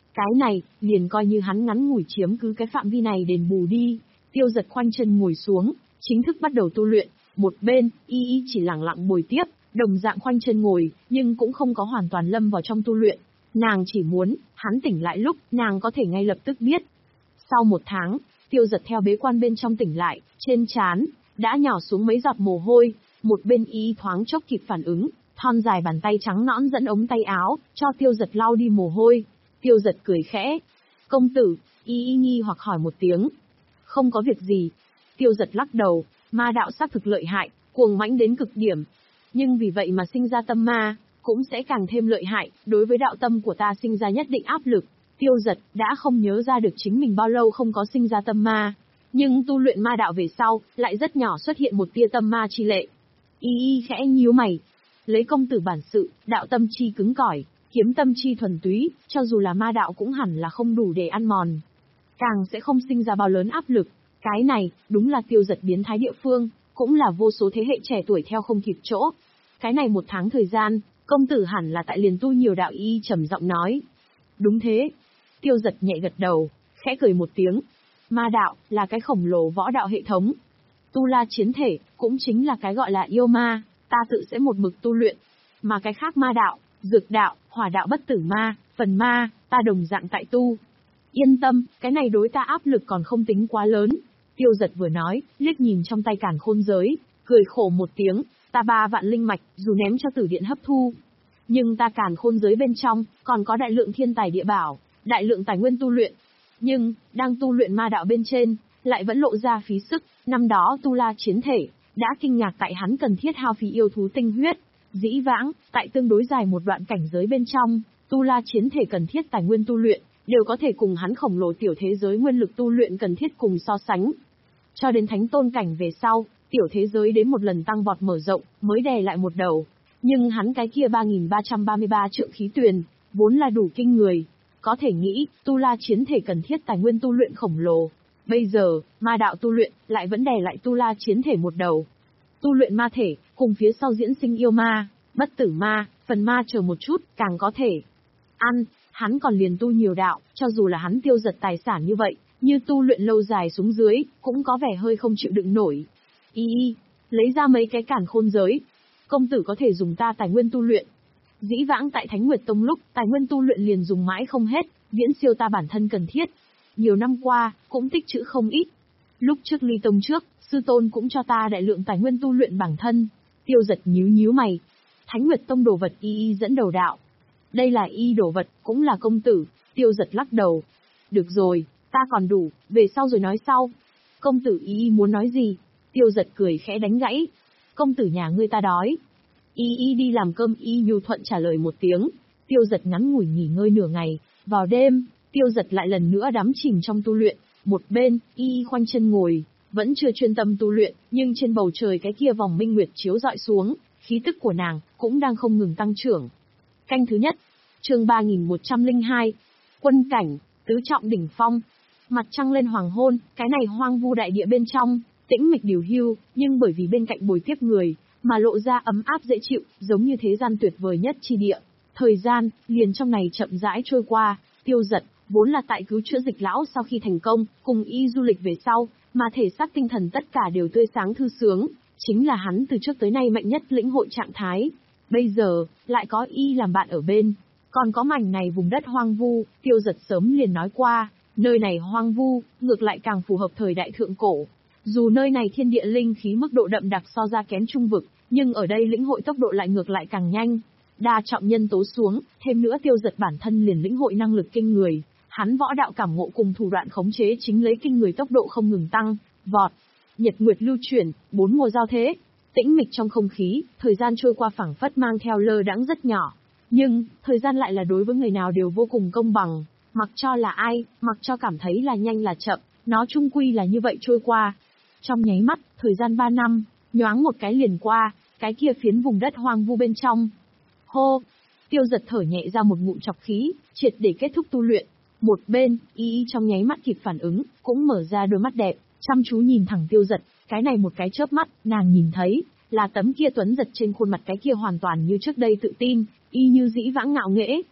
Cái này, liền coi như hắn ngắn ngủi chiếm cứ cái phạm vi này đền bù đi. Tiêu Giật khoanh chân ngồi xuống, chính thức bắt đầu tu luyện. Một bên, y y chỉ lặng lặng bồi tiếp, đồng dạng khoanh chân ngồi, nhưng cũng không có hoàn toàn lâm vào trong tu luyện. Nàng chỉ muốn, hắn tỉnh lại lúc, nàng có thể ngay lập tức biết. Sau một tháng, Tiêu Giật theo bế quan bên trong tỉnh lại, trên trán đã nhỏ xuống mấy giọt mồ hôi. Một bên y thoáng chốc kịp phản ứng, thon dài bàn tay trắng nõn dẫn ống tay áo, cho Tiêu Giật lau đi mồ hôi. Tiêu Giật cười khẽ. Công tử, y y nghi hoặc hỏi một tiếng. Không có việc gì. Tiêu Giật lắc đầu, ma đạo xác thực lợi hại, cuồng mãnh đến cực điểm. Nhưng vì vậy mà sinh ra tâm ma, cũng sẽ càng thêm lợi hại, đối với đạo tâm của ta sinh ra nhất định áp lực. Tiêu Giật đã không nhớ ra được chính mình bao lâu không có sinh ra tâm ma. Nhưng tu luyện ma đạo về sau, lại rất nhỏ xuất hiện một tia tâm ma chi lệ. Y y khẽ nhíu mày. Lấy công tử bản sự, đạo tâm chi cứng cỏi, kiếm tâm chi thuần túy, cho dù là ma đạo cũng hẳn là không đủ để ăn mòn. Càng sẽ không sinh ra bao lớn áp lực. Cái này, đúng là Tiêu Giật biến thái địa phương, cũng là vô số thế hệ trẻ tuổi theo không kịp chỗ. Cái này một tháng thời gian, công tử hẳn là tại liền tu nhiều đạo. Y trầm giọng nói. Đúng thế. Tiêu Giật nhẹ gật đầu, khẽ cười một tiếng. Ma đạo, là cái khổng lồ võ đạo hệ thống. Tu la chiến thể, cũng chính là cái gọi là yêu ma, ta tự sẽ một mực tu luyện. Mà cái khác ma đạo, dược đạo, hỏa đạo bất tử ma, phần ma, ta đồng dạng tại tu. Yên tâm, cái này đối ta áp lực còn không tính quá lớn. Tiêu Giật vừa nói, liếc nhìn trong tay càn khôn giới, cười khổ một tiếng, ta ba vạn linh mạch, dù ném cho tử điện hấp thu. Nhưng ta càn khôn giới bên trong, còn có đại lượng thiên tài địa bảo, đại lượng tài nguyên tu luyện. Nhưng, đang tu luyện ma đạo bên trên, lại vẫn lộ ra phí sức. Năm đó tu la chiến thể, đã kinh ngạc tại hắn cần thiết hao phí yêu thú tinh huyết. Dĩ vãng, tại tương đối dài một đoạn cảnh giới bên trong, tu la chiến thể cần thiết tài nguyên tu luyện, đều có thể cùng hắn khổng lồ tiểu thế giới nguyên lực tu luyện cần thiết cùng so sánh. Cho đến thánh tôn cảnh về sau, tiểu thế giới đến một lần tăng vọt mở rộng, mới đè lại một đầu. Nhưng hắn cái kia ba nghìn ba trăm ba mươi ba trượng khí tuyền, vốn là đủ kinh người. Có thể nghĩ, tu la chiến thể cần thiết tài nguyên tu luyện khổng lồ. Bây giờ, ma đạo tu luyện, lại vẫn đè lại tu la chiến thể một đầu. Tu luyện ma thể, cùng phía sau diễn sinh yêu ma, bất tử ma, phần ma chờ một chút, càng có thể. Ăn, hắn còn liền tu nhiều đạo, cho dù là hắn Tiêu Giật tài sản như vậy, như tu luyện lâu dài xuống dưới, cũng có vẻ hơi không chịu đựng nổi. Y y, lấy ra mấy cái càn khôn giới. Công tử có thể dùng ta tài nguyên tu luyện. Dĩ vãng tại Thánh Nguyệt Tông lúc, tài nguyên tu luyện liền dùng mãi không hết, viễn siêu ta bản thân cần thiết. Nhiều năm qua, cũng tích trữ không ít. Lúc trước ly tông trước, sư tôn cũng cho ta đại lượng tài nguyên tu luyện bản thân. Tiêu Giật nhíu nhíu mày. Thánh Nguyệt Tông đồ vật y y dẫn đầu đạo. Đây là y đồ vật, cũng là công tử. Tiêu Giật lắc đầu. Được rồi, ta còn đủ, về sau rồi nói sau. Công tử y y muốn nói gì? Tiêu Giật cười khẽ đánh gãy. Công tử nhà ngươi ta đói. Y y đi làm cơm. Y nhu thuận trả lời một tiếng. Tiêu Giật ngắn ngủi nghỉ ngơi nửa ngày. Vào đêm, Tiêu Giật lại lần nữa đắm chìm trong tu luyện. Một bên, y khoanh chân ngồi, vẫn chưa chuyên tâm tu luyện, nhưng trên bầu trời cái kia vòng minh nguyệt chiếu dọi xuống, khí tức của nàng cũng đang không ngừng tăng trưởng. Canh thứ nhất, chương ba nghìn một trăm lẻ hai, quân cảnh, tứ trọng đỉnh phong. Mặt trăng lên hoàng hôn, cái này hoang vu đại địa bên trong, tĩnh mịch điều hưu, nhưng bởi vì bên cạnh bồi tiếp người, mà lộ ra ấm áp dễ chịu, giống như thế gian tuyệt vời nhất chi địa. Thời gian, liền trong này chậm rãi trôi qua. Tiêu Giật, vốn là tại cứu chữa Dịch lão sau khi thành công, cùng y du lịch về sau, mà thể xác tinh thần tất cả đều tươi sáng thư sướng, chính là hắn từ trước tới nay mạnh nhất lĩnh hội trạng thái. Bây giờ, lại có y làm bạn ở bên, còn có mảnh này vùng đất hoang vu. Tiêu Giật sớm liền nói qua, nơi này hoang vu, ngược lại càng phù hợp thời đại thượng cổ. Dù nơi này thiên địa linh khí mức độ đậm đặc so ra kém trung vực, nhưng ở đây lĩnh hội tốc độ lại ngược lại càng nhanh. Đa trọng nhân tố xuống, thêm nữa Tiêu Giật bản thân liền lĩnh hội năng lực kinh người. Hắn võ đạo cảm ngộ cùng thủ đoạn khống chế chính lấy kinh người tốc độ không ngừng tăng, vọt. Nhật nguyệt lưu chuyển, bốn mùa giao thế. Tĩnh mịch trong không khí, thời gian trôi qua phảng phất mang theo lơ đãng rất nhỏ. Nhưng, thời gian lại là đối với người nào đều vô cùng công bằng. Mặc cho là ai, mặc cho cảm thấy là nhanh là chậm, nó chung quy là như vậy trôi qua. Trong nháy mắt, thời gian ba năm, nhoáng một cái liền qua, cái kia phiến vùng đất hoang vu bên trong. Hô! Tiêu Giật thở nhẹ ra một ngụm trọc khí, triệt để kết thúc tu luyện. Một bên, y y trong nháy mắt kịp phản ứng, cũng mở ra đôi mắt đẹp, chăm chú nhìn thẳng Tiêu Giật. Cái này một cái chớp mắt, nàng nhìn thấy, là tấm kia tuấn giật trên khuôn mặt cái kia hoàn toàn như trước đây tự tin, y như dĩ vãng ngạo nghễ.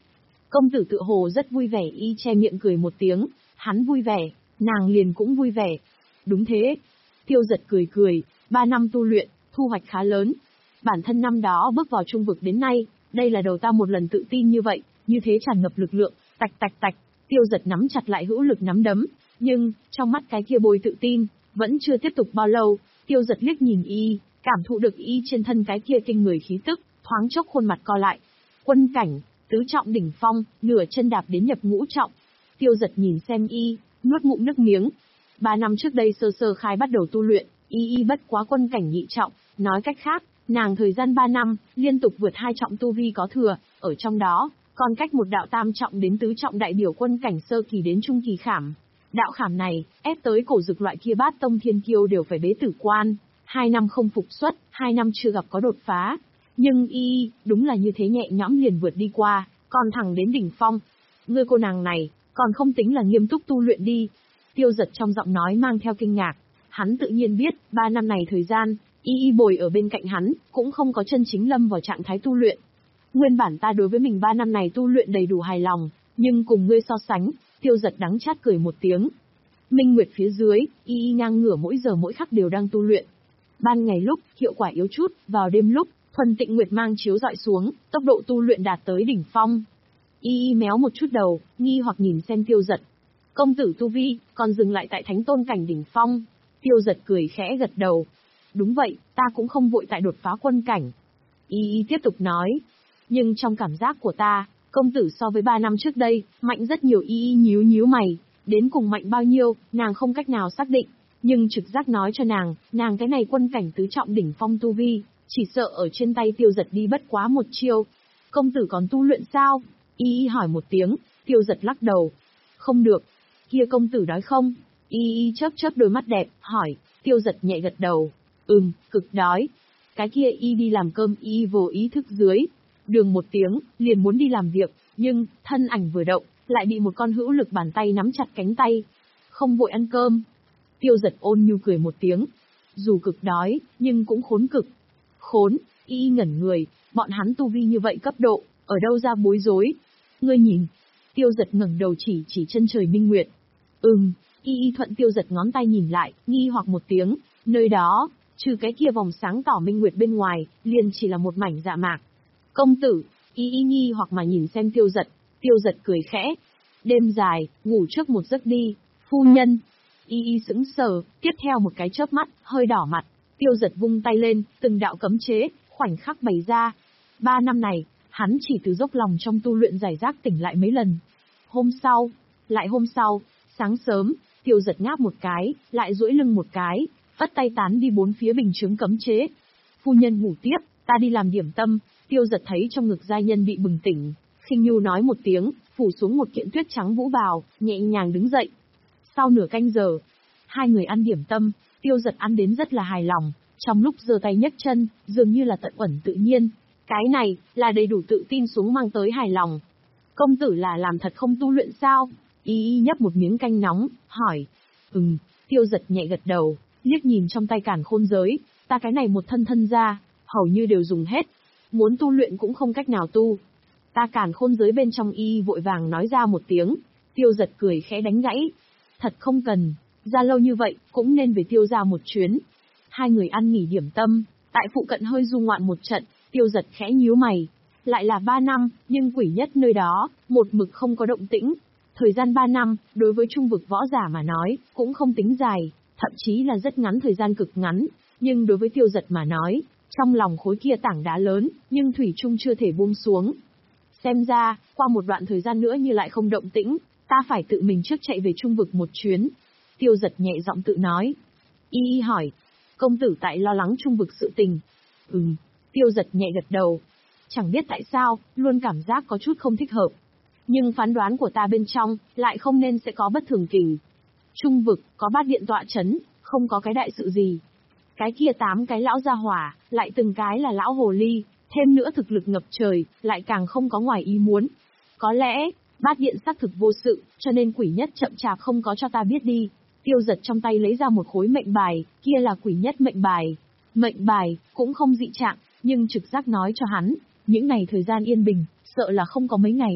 Công tử tựa hồ rất vui vẻ, y che miệng cười một tiếng, hắn vui vẻ, nàng liền cũng vui vẻ. Đúng thế. Tiêu Giật cười cười, ba năm tu luyện, thu hoạch khá lớn. Bản thân năm đó bước vào trung vực đến nay, đây là đầu ta một lần tự tin như vậy, như thế tràn ngập lực lượng, tạch tạch tạch. Tiêu Giật nắm chặt lại hữu lực nắm đấm, nhưng, trong mắt cái kia bôi tự tin, vẫn chưa tiếp tục bao lâu, Tiêu Giật liếc nhìn y, cảm thụ được y trên thân cái kia kinh người khí tức, thoáng chốc khuôn mặt co lại. Quân cảnh, tứ trọng đỉnh phong, nửa chân đạp đến nhập ngũ trọng. Tiêu Giật nhìn xem y, nuốt ngụm nước miếng. Ba năm trước đây sơ sơ khai bắt đầu tu luyện, y y bất quá quân cảnh nhị trọng, nói cách khác, nàng thời gian ba năm, liên tục vượt hai trọng tu vi có thừa, ở trong đó, còn cách một đạo tam trọng đến tứ trọng đại biểu quân cảnh sơ kỳ đến trung kỳ khảm. Đạo khảm này, ép tới cổ dực loại kia bát tông thiên kiêu đều phải bế tử quan, hai năm không phục xuất, hai năm chưa gặp có đột phá. Nhưng y, đúng là như thế nhẹ nhõm liền vượt đi qua, còn thẳng đến đỉnh phong. Ngươi cô nàng này, còn không tính là nghiêm túc tu luyện đi. Tiêu Giật trong giọng nói mang theo kinh ngạc. Hắn tự nhiên biết, ba năm này thời gian, y y bồi ở bên cạnh hắn, cũng không có chân chính lâm vào trạng thái tu luyện. Nguyên bản ta đối với mình ba năm này tu luyện đầy đủ hài lòng, nhưng cùng ngươi so sánh, Tiêu Giật đắng chát cười một tiếng. Minh Nguyệt phía dưới, y y ngang ngửa mỗi giờ mỗi khắc đều đang tu luyện. Ban ngày lúc, hiệu quả yếu chút, vào đêm lúc, thuần tịnh nguyệt mang chiếu dọi xuống, tốc độ tu luyện đạt tới đỉnh phong. Y y méo một chút đầu, nghi hoặc nhìn xem Tiêu Giật. Công tử tu vi, còn dừng lại tại thánh tôn cảnh đỉnh phong. Tiêu Giật cười khẽ gật đầu. Đúng vậy, ta cũng không vội tại đột phá quân cảnh. Y y tiếp tục nói. Nhưng trong cảm giác của ta, công tử so với ba năm trước đây, mạnh rất nhiều. Y y nhíu nhíu mày. Đến cùng mạnh bao nhiêu, nàng không cách nào xác định. Nhưng trực giác nói cho nàng, nàng cái này quân cảnh tứ trọng đỉnh phong tu vi, chỉ sợ ở trên tay Tiêu Giật đi bất quá một chiêu. Công tử còn tu luyện sao? Y y hỏi một tiếng, Tiêu Giật lắc đầu. Không được. Kia công tử đói không? Y y chớp chớp đôi mắt đẹp, hỏi. Tiêu Giật nhẹ gật đầu. Ừm, cực đói. Cái kia y đi làm cơm, y vô ý thức dưới. Đường một tiếng, liền muốn đi làm việc, nhưng, thân ảnh vừa động, lại bị một con hữu lực bàn tay nắm chặt cánh tay. Không vội ăn cơm. Tiêu Giật ôn nhu cười một tiếng. Dù cực đói, nhưng cũng khốn cực. Khốn, y ngẩn người, bọn hắn tu vi như vậy cấp độ, ở đâu ra bối rối. Ngươi nhìn. Tiêu Giật ngẩng đầu chỉ chỉ chân trời minh nguyệt. Ừm, y y thuận Tiêu Giật ngón tay nhìn lại, nghi hoặc một tiếng, nơi đó, trừ cái kia vòng sáng tỏ minh nguyệt bên ngoài, liền chỉ là một mảnh dạ mạc. Công tử, y y nghi hoặc mà nhìn xem Tiêu Giật, Tiêu Giật cười khẽ. Đêm dài, ngủ trước một giấc đi, phu nhân. Y y sững sờ, tiếp theo một cái chớp mắt, hơi đỏ mặt. Tiêu Giật vung tay lên, từng đạo cấm chế, khoảnh khắc bày ra. Ba năm này, hắn chỉ từ dốc lòng trong tu luyện giải rác tỉnh lại mấy lần. Hôm sau, lại hôm sau, sáng sớm, Tiêu Giật ngáp một cái, lại duỗi lưng một cái, vắt tay tán đi bốn phía bình chướng cấm chế. Phu nhân ngủ tiếp, ta đi làm điểm tâm. Tiêu Giật thấy trong ngực giai nhân bị bừng tỉnh, khinh nhu nói một tiếng, phủ xuống một kiện tuyết trắng vũ bào, nhẹ nhàng đứng dậy. Sau nửa canh giờ, hai người ăn điểm tâm, Tiêu Giật ăn đến rất là hài lòng, trong lúc giơ tay nhấc chân, dường như là tận uẩn tự nhiên. Cái này, là đầy đủ tự tin xuống mang tới hài lòng. Công tử là làm thật không tu luyện sao? Y y nhấp một miếng canh nóng, hỏi. Ừm, Tiêu Giật nhẹ gật đầu, liếc nhìn trong tay càn khôn giới, ta cái này một thân thân ra, hầu như đều dùng hết. Muốn tu luyện cũng không cách nào tu. Ta càn khôn giới bên trong. Y vội vàng nói ra một tiếng. Tiêu Giật cười khẽ đánh gãy. Thật không cần, ra lâu như vậy, cũng nên về Tiêu ra một chuyến. Hai người ăn nghỉ điểm tâm, tại phụ cận hơi du ngoạn một trận, Tiêu Giật khẽ nhíu mày. Lại là ba năm, nhưng quỷ nhất nơi đó, một mực không có động tĩnh. Thời gian ba năm, đối với trung vực võ giả mà nói, cũng không tính dài, thậm chí là rất ngắn, thời gian cực ngắn. Nhưng đối với Tiêu Giật mà nói, trong lòng khối kia tảng đá lớn, nhưng thủy chung chưa thể buông xuống. Xem ra, qua một đoạn thời gian nữa như lại không động tĩnh, ta phải tự mình trước chạy về trung vực một chuyến. Tiêu Giật nhẹ giọng tự nói. Y y hỏi. Công tử tại lo lắng trung vực sự tình. Ừm, Tiêu Giật nhẹ gật đầu. Chẳng biết tại sao, luôn cảm giác có chút không thích hợp. Nhưng phán đoán của ta bên trong, lại không nên sẽ có bất thường kình. Trung vực, có bát điện tọa chấn, không có cái đại sự gì. Cái kia tám cái lão gia hỏa, lại từng cái là lão hồ ly, thêm nữa thực lực ngập trời, lại càng không có ngoài ý muốn. Có lẽ, bát điện xác thực vô sự, cho nên quỷ nhất chậm chạp không có cho ta biết đi. Tiêu Giật trong tay lấy ra một khối mệnh bài, kia là quỷ nhất mệnh bài. Mệnh bài, cũng không dị trạng, nhưng trực giác nói cho hắn, những ngày thời gian yên bình, sợ là không có mấy ngày.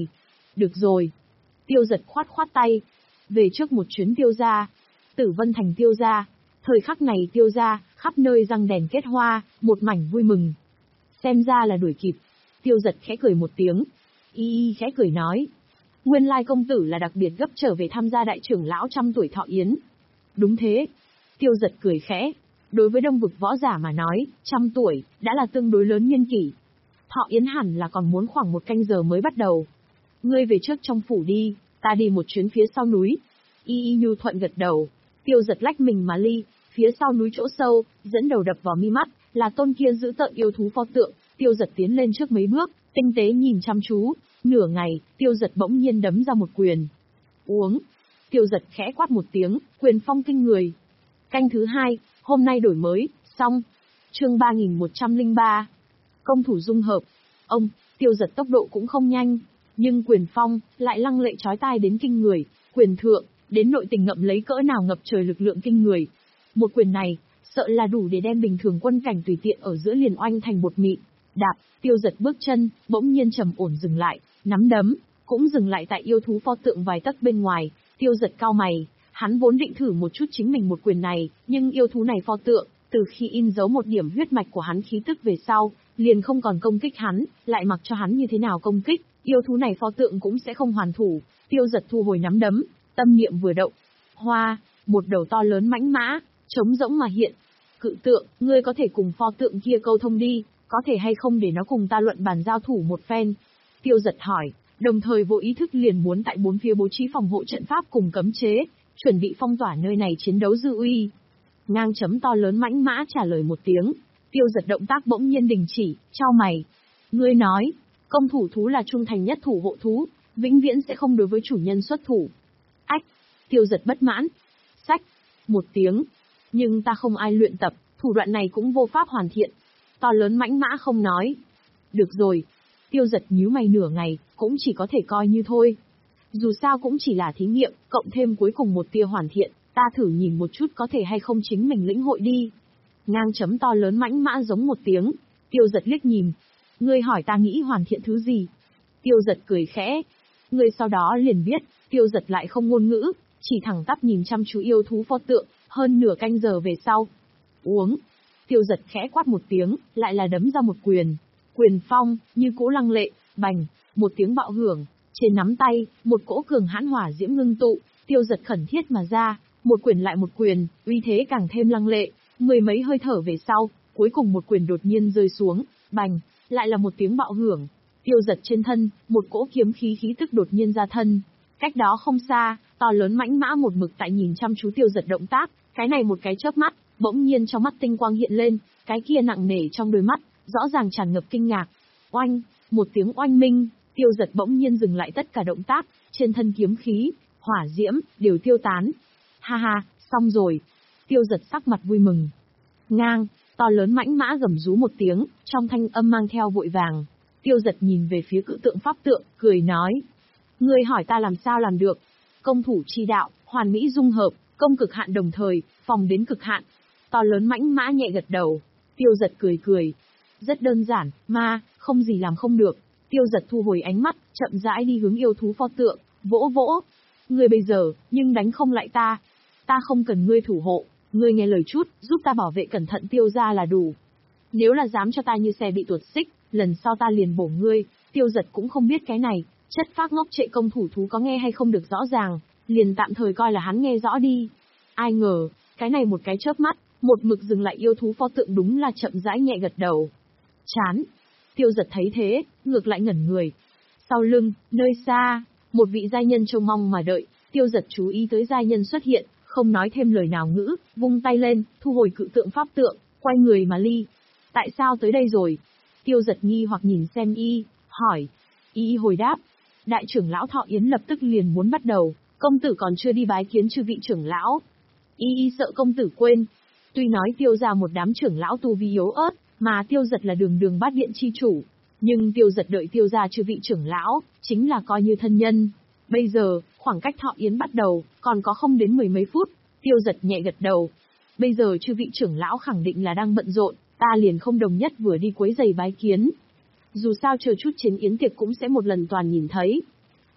Được rồi. Tiêu Giật khoát khoát tay. Về trước một chuyến Tiêu gia. Tử Vân Thành Tiêu gia. Thời khắc này Tiêu gia, khắp nơi răng đèn kết hoa, một mảnh vui mừng. Xem ra là đuổi kịp. Tiêu Giật khẽ cười một tiếng. Y y khẽ cười nói. Nguyên lai công tử là đặc biệt gấp trở về tham gia đại trưởng lão trăm tuổi thọ yến. Đúng thế. Tiêu Giật cười khẽ. Đối với đông vực võ giả mà nói, trăm tuổi, đã là tương đối lớn niên kỷ. Thọ yến hẳn là còn muốn khoảng một canh giờ mới bắt đầu. Ngươi về trước trong phủ đi, ta đi một chuyến phía sau núi. Y y nhu thuận gật đầu. Tiêu Giật lách mình mà ly, phía sau núi chỗ sâu, dẫn đầu đập vào mi mắt, là tôn kia giữ tợn yêu thú pho tượng. Tiêu Giật tiến lên trước mấy bước, tinh tế nhìn chăm chú. Nửa ngày, Tiêu Giật bỗng nhiên đấm ra một quyền. Uống. Tiêu Giật khẽ quát một tiếng, quyền phong kinh người. Canh thứ hai, hôm nay đổi mới, xong. Chương ba nghìn một trăm lẻ ba. Công thủ dung hợp. Ông, Tiêu Giật tốc độ cũng không nhanh, nhưng quyền phong lại lăng lệ chói tai đến kinh người, quyền thượng, đến nội tình ngậm lấy cỡ nào ngập trời lực lượng kinh người. Một quyền này, sợ là đủ để đem bình thường quân cảnh tùy tiện ở giữa liền oanh thành bột mịn. Đạp, Tiêu Giật bước chân, bỗng nhiên trầm ổn dừng lại, nắm đấm, cũng dừng lại tại yêu thú pho tượng vài tấc bên ngoài. Tiêu Giật cau mày, hắn vốn định thử một chút chính mình một quyền này, nhưng yêu thú này pho tượng, từ khi in dấu một điểm huyết mạch của hắn khí tức về sau, liền không còn công kích hắn, lại mặc cho hắn như thế nào công kích, yêu thú này pho tượng cũng sẽ không hoàn thủ. Tiêu Giật thu hồi nắm đấm, tâm niệm vừa động, hoa, một đầu to lớn mãnh mã, trống rỗng mà hiện. Cự tượng, ngươi có thể cùng pho tượng kia câu thông đi, có thể hay không để nó cùng ta luận bàn giao thủ một phen? Tiêu Giật hỏi, đồng thời vô ý thức liền muốn tại bốn phía bố trí phòng hộ trận pháp cùng cấm chế, chuẩn bị phong tỏa nơi này chiến đấu dư uy. Ngang chấm to lớn mãnh mã trả lời một tiếng. Tiêu Giật động tác bỗng nhiên đình chỉ, chau mày. Ngươi nói, công thủ thú là trung thành nhất thủ hộ thú, vĩnh viễn sẽ không đối với chủ nhân xuất thủ. Ách, Tiêu Giật bất mãn. Sách, một tiếng. Nhưng ta không ai luyện tập, thủ đoạn này cũng vô pháp hoàn thiện. To lớn mãnh mã không nói. Được rồi. Tiêu Giật nhíu mày nửa ngày, cũng chỉ có thể coi như thôi. Dù sao cũng chỉ là thí nghiệm, cộng thêm cuối cùng một tia hoàn thiện, ta thử nhìn một chút có thể hay không chính mình lĩnh hội đi. Ngang chấm to lớn mãnh mã giống một tiếng. Tiêu Giật liếc nhìn. Ngươi hỏi ta nghĩ hoàn thiện thứ gì? Tiêu Giật cười khẽ. Ngươi sau đó liền biết, Tiêu Giật lại không ngôn ngữ, chỉ thẳng tắp nhìn chăm chú yêu thú pho tượng, hơn nửa canh giờ về sau. Uống. Tiêu Giật khẽ quát một tiếng, lại là đấm ra một quyền. Quyền phong, như cỗ lăng lệ, bành, một tiếng bạo hưởng. Trên nắm tay, một cỗ cường hãn hỏa diễm ngưng tụ, Tiêu Giật khẩn thiết mà ra, một quyền lại một quyền, uy thế càng thêm lăng lệ. Mười mấy hơi thở về sau, cuối cùng một quyền đột nhiên rơi xuống, bành, lại là một tiếng bạo hưởng. Tiêu Giật trên thân, một cỗ kiếm khí khí tức đột nhiên ra thân. Cách đó không xa, to lớn mãnh mã một mực tại nhìn chăm chú Tiêu Giật động tác, cái này một cái chớp mắt, bỗng nhiên trong mắt tinh quang hiện lên, cái kia nặng nề trong đôi mắt, rõ ràng tràn ngập kinh ngạc. Oanh, một tiếng oanh minh, Tiêu Giật bỗng nhiên dừng lại tất cả động tác, trên thân kiếm khí, hỏa diễm, đều tiêu tán. Ha ha, xong rồi. Tiêu Giật sắc mặt vui mừng. Ngang, to lớn mãnh mã gầm rú một tiếng, trong thanh âm mang theo vội vàng. Tiêu Giật nhìn về phía cự tượng pháp tượng, cười nói. Ngươi hỏi ta làm sao làm được? Công thủ chi đạo, hoàn mỹ dung hợp, công cực hạn đồng thời, phòng đến cực hạn. To lớn mãnh mã nhẹ gật đầu. Tiêu Giật cười cười. Rất đơn giản, mà, không gì làm không được. Tiêu Giật thu hồi ánh mắt, chậm rãi đi hướng yêu thú pho tượng, vỗ vỗ. Ngươi bây giờ, nhưng đánh không lại ta. Ta không cần ngươi thủ hộ, ngươi nghe lời chút, giúp ta bảo vệ cẩn thận Tiêu gia là đủ. Nếu là dám cho ta như xe bị tuột xích, lần sau ta liền bổ ngươi. Tiêu Giật cũng không biết cái này, chất phác ngốc trệ công thủ thú có nghe hay không được rõ ràng, liền tạm thời coi là hắn nghe rõ đi. Ai ngờ, cái này một cái chớp mắt, một mực dừng lại yêu thú pho tượng đúng là chậm rãi nhẹ gật đầu. Chán. Tiêu Giật thấy thế, ngược lại ngẩn người. Sau lưng, nơi xa, một vị giai nhân trông mong mà đợi. Tiêu Giật chú ý tới giai nhân xuất hiện, không nói thêm lời nào ngữ, vung tay lên, thu hồi cự tượng pháp tượng, quay người mà ly. Tại sao tới đây rồi? Tiêu Giật nghi hoặc nhìn xem y, hỏi. Y hồi đáp. Đại trưởng lão thọ yến lập tức liền muốn bắt đầu, công tử còn chưa đi bái kiến chư vị trưởng lão. Y y sợ công tử quên. Tuy nói Tiêu gia một đám trưởng lão tu vi yếu ớt, mà Tiêu Giật là đường đường bát điện chi chủ, nhưng Tiêu Giật đợi Tiêu gia chư vị trưởng lão, chính là coi như thân nhân. Bây giờ, khoảng cách thọ yến bắt đầu, còn có không đến mười mấy phút. Tiêu Giật nhẹ gật đầu. Bây giờ chư vị trưởng lão khẳng định là đang bận rộn, ta liền không đồng nhất vừa đi quấy giày bái kiến. Dù sao chờ chút chiến yến tiệc cũng sẽ một lần toàn nhìn thấy.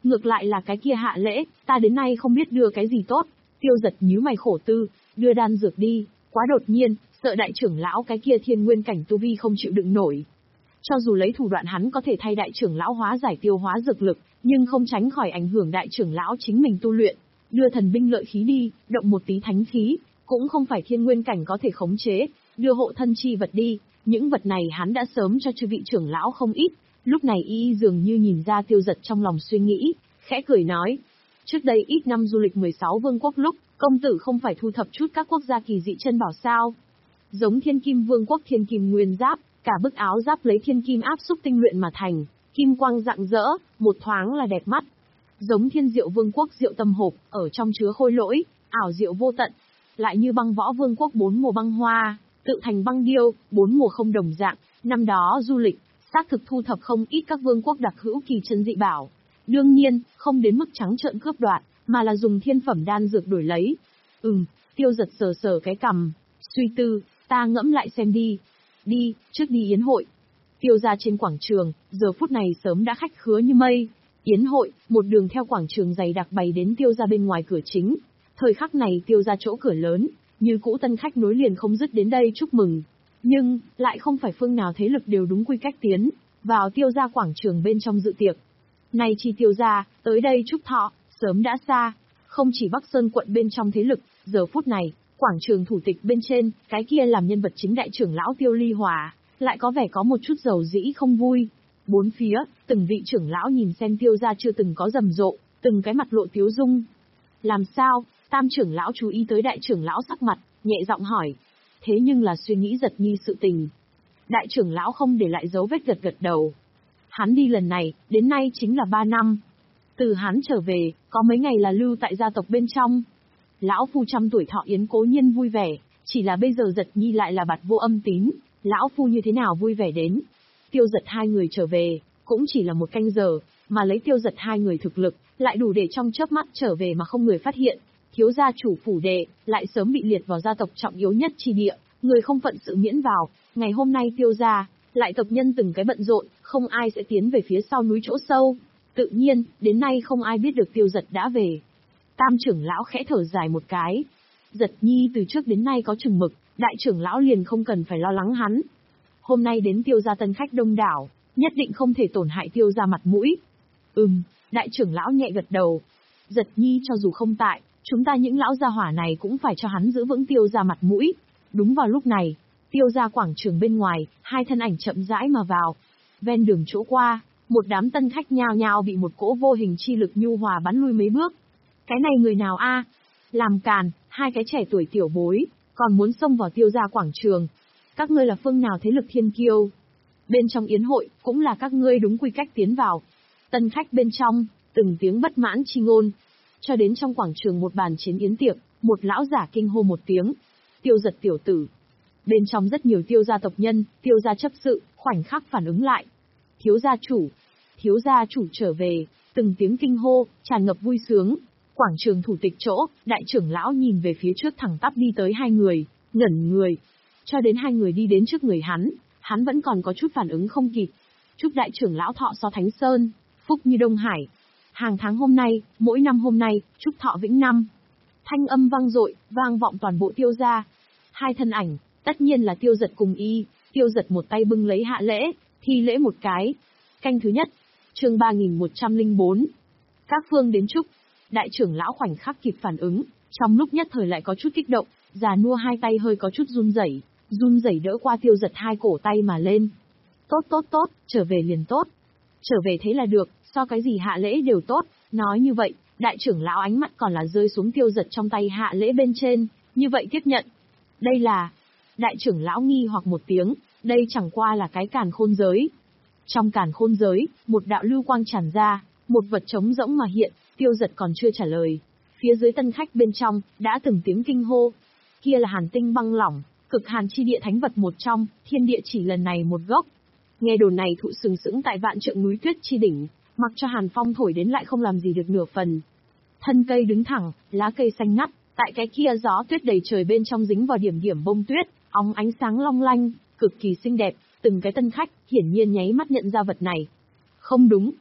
Ngược lại là cái kia hạ lễ, ta đến nay không biết đưa cái gì tốt. Tiêu Giật nhíu mày khổ tư, đưa đan dược đi, quá đột nhiên, sợ đại trưởng lão cái kia thiên nguyên cảnh tu vi không chịu đựng nổi. Cho dù lấy thủ đoạn hắn có thể thay đại trưởng lão hóa giải tiêu hóa dược lực, nhưng không tránh khỏi ảnh hưởng đại trưởng lão chính mình tu luyện. Đưa thần binh lợi khí đi, động một tí thánh khí, cũng không phải thiên nguyên cảnh có thể khống chế, đưa hộ thân chi vật đi, những vật này hắn đã sớm cho chư vị trưởng lão không ít. Lúc này y dường như nhìn ra Tiêu Giật trong lòng suy nghĩ, khẽ cười nói. Trước đây ít năm du lịch mười sáu vương quốc lúc, công tử không phải thu thập chút các quốc gia kỳ dị chân bảo sao. Giống thiên kim vương quốc thiên kim nguyên giáp, cả bức áo giáp lấy thiên kim áp xúc tinh luyện mà thành, kim quang rạng rỡ, một thoáng là đẹp mắt. Giống thiên diệu vương quốc diệu tâm hộp, ở trong chứa khôi lỗi, ảo diệu vô tận. Lại như băng võ vương quốc bốn mùa băng hoa, tự thành băng điêu, bốn mùa không đồng dạng, năm đó du lịch, xác thực thu thập không ít các vương quốc đặc hữu kỳ chân dị bảo. Đương nhiên, không đến mức trắng trợn cướp đoạt, mà là dùng thiên phẩm đan dược đổi lấy. Ừm, Tiêu Giật sờ sờ cái cằm, suy tư, ta ngẫm lại xem đi. Đi, trước đi yến hội. Tiêu gia trên quảng trường, giờ phút này sớm đã khách khứa như mây. Yến hội, một đường theo quảng trường dày đặc bày đến Tiêu gia bên ngoài cửa chính. Thời khắc này Tiêu gia chỗ cửa lớn, như cũ tân khách nối liền không dứt đến đây chúc mừng. Nhưng, lại không phải phương nào thế lực đều đúng quy cách tiến vào Tiêu gia quảng trường bên trong dự tiệc. Này chi Tiêu gia, tới đây chúc thọ, sớm đã xa. Không chỉ Bắc Sơn quận bên trong thế lực, giờ phút này, quảng trường thủ tịch bên trên, cái kia làm nhân vật chính đại trưởng lão Tiêu Ly Hòa, lại có vẻ có một chút dầu dĩ không vui. Bốn phía, từng vị trưởng lão nhìn xem Tiêu gia chưa từng có rầm rộ, từng cái mặt lộ tiếu dung. Làm sao? Tam trưởng lão chú ý tới đại trưởng lão sắc mặt, nhẹ giọng hỏi. Thế nhưng là suy nghĩ Giật Nhi sự tình. Đại trưởng lão không để lại dấu vết gật gật đầu. Hắn đi lần này, đến nay chính là ba năm. Từ hắn trở về, có mấy ngày là lưu tại gia tộc bên trong. Lão phu trăm tuổi thọ yến cố nhiên vui vẻ, chỉ là bây giờ Giật Nhi lại là bạt vô âm tín, lão phu như thế nào vui vẻ đến. Tiêu Giật hai người trở về, cũng chỉ là một canh giờ, mà lấy Tiêu Giật hai người thực lực, lại đủ để trong chớp mắt trở về mà không người phát hiện. Thiếu gia chủ phủ đệ, lại sớm bị liệt vào gia tộc trọng yếu nhất chi địa, người không phận sự miễn vào. Ngày hôm nay Tiêu gia, lại tộc nhân từng cái bận rộn, không ai sẽ tiến về phía sau núi chỗ sâu. Tự nhiên, đến nay không ai biết được Tiêu Giật đã về. Tam trưởng lão khẽ thở dài một cái. Giật Nhi từ trước đến nay có chừng mực, đại trưởng lão liền không cần phải lo lắng hắn. Hôm nay đến Tiêu gia tân khách đông đảo, nhất định không thể tổn hại Tiêu gia mặt mũi. Ừm, đại trưởng lão nhẹ gật đầu. Giật Nhi cho dù không tại, chúng ta những lão gia hỏa này cũng phải cho hắn giữ vững Tiêu gia mặt mũi. Đúng vào lúc này, Tiêu gia quảng trường bên ngoài, hai thân ảnh chậm rãi mà vào. Ven đường chỗ qua, một đám tân khách nhao nhao bị một cỗ vô hình chi lực nhu hòa bắn lui mấy bước. Cái này người nào a? Làm càn, hai cái trẻ tuổi tiểu bối, còn muốn xông vào Tiêu gia quảng trường. Các ngươi là phương nào thế lực thiên kiêu? Bên trong yến hội, cũng là các ngươi đúng quy cách tiến vào. Tân khách bên trong, từng tiếng bất mãn chi ngôn. Cho đến trong quảng trường một bàn chiến yến tiệc, một lão giả kinh hô một tiếng. Tiêu Giật tiểu tử. Bên trong rất nhiều Tiêu gia tộc nhân, Tiêu gia chấp sự, khoảnh khắc phản ứng lại. Thiếu gia chủ, thiếu gia chủ trở về, từng tiếng kinh hô, tràn ngập vui sướng. Quảng trường thủ tịch chỗ, đại trưởng lão nhìn về phía trước thẳng tắp đi tới hai người, ngẩn người. Cho đến hai người đi đến trước người hắn, hắn vẫn còn có chút phản ứng không kịp. Chúc đại trưởng lão thọ so Thánh Sơn, phúc như Đông Hải. Hàng tháng hôm nay, mỗi năm hôm nay, chúc thọ vĩnh năm. Thanh âm vang dội, vang vọng toàn bộ Tiêu gia. Hai thân ảnh, tất nhiên là Tiêu Giật cùng y. Tiêu Giật một tay bưng lấy hạ lễ, thi lễ một cái. Canh thứ nhất, chương ba nghìn một trăm lẻ bốn. Các phương đến chúc. Đại trưởng lão khoảnh khắc kịp phản ứng, trong lúc nhất thời lại có chút kích động, già nua hai tay hơi có chút run rẩy, run rẩy đỡ qua Tiêu Giật hai cổ tay mà lên. Tốt tốt tốt, trở về liền tốt. Trở về thế là được, so cái gì hạ lễ đều tốt. Nói như vậy, đại trưởng lão ánh mắt còn là rơi xuống Tiêu Giật trong tay hạ lễ bên trên, như vậy tiếp nhận. Đây là... Đại trưởng lão nghi hoặc một tiếng, đây chẳng qua là cái càn khôn giới. Trong càn khôn giới, một đạo lưu quang tràn ra, một vật trống rỗng mà hiện. Tiêu Giật còn chưa trả lời. Phía dưới tân khách bên trong, đã từng tiếng kinh hô. Kia là hàn tinh băng lỏng, cực hàn chi địa thánh vật một trong, thiên địa chỉ lần này một gốc. Nghe đồn này thụ sừng sững tại vạn trượng núi tuyết chi đỉnh, mặc cho hàn phong thổi đến lại không làm gì được nửa phần. Thân cây đứng thẳng, lá cây xanh ngắt, tại cái kia gió tuyết đầy trời bên trong dính vào điểm điểm bông tuyết, óng ánh sáng long lanh, cực kỳ xinh đẹp. Từng cái tân khách, hiển nhiên nháy mắt nhận ra vật này. Không đúng.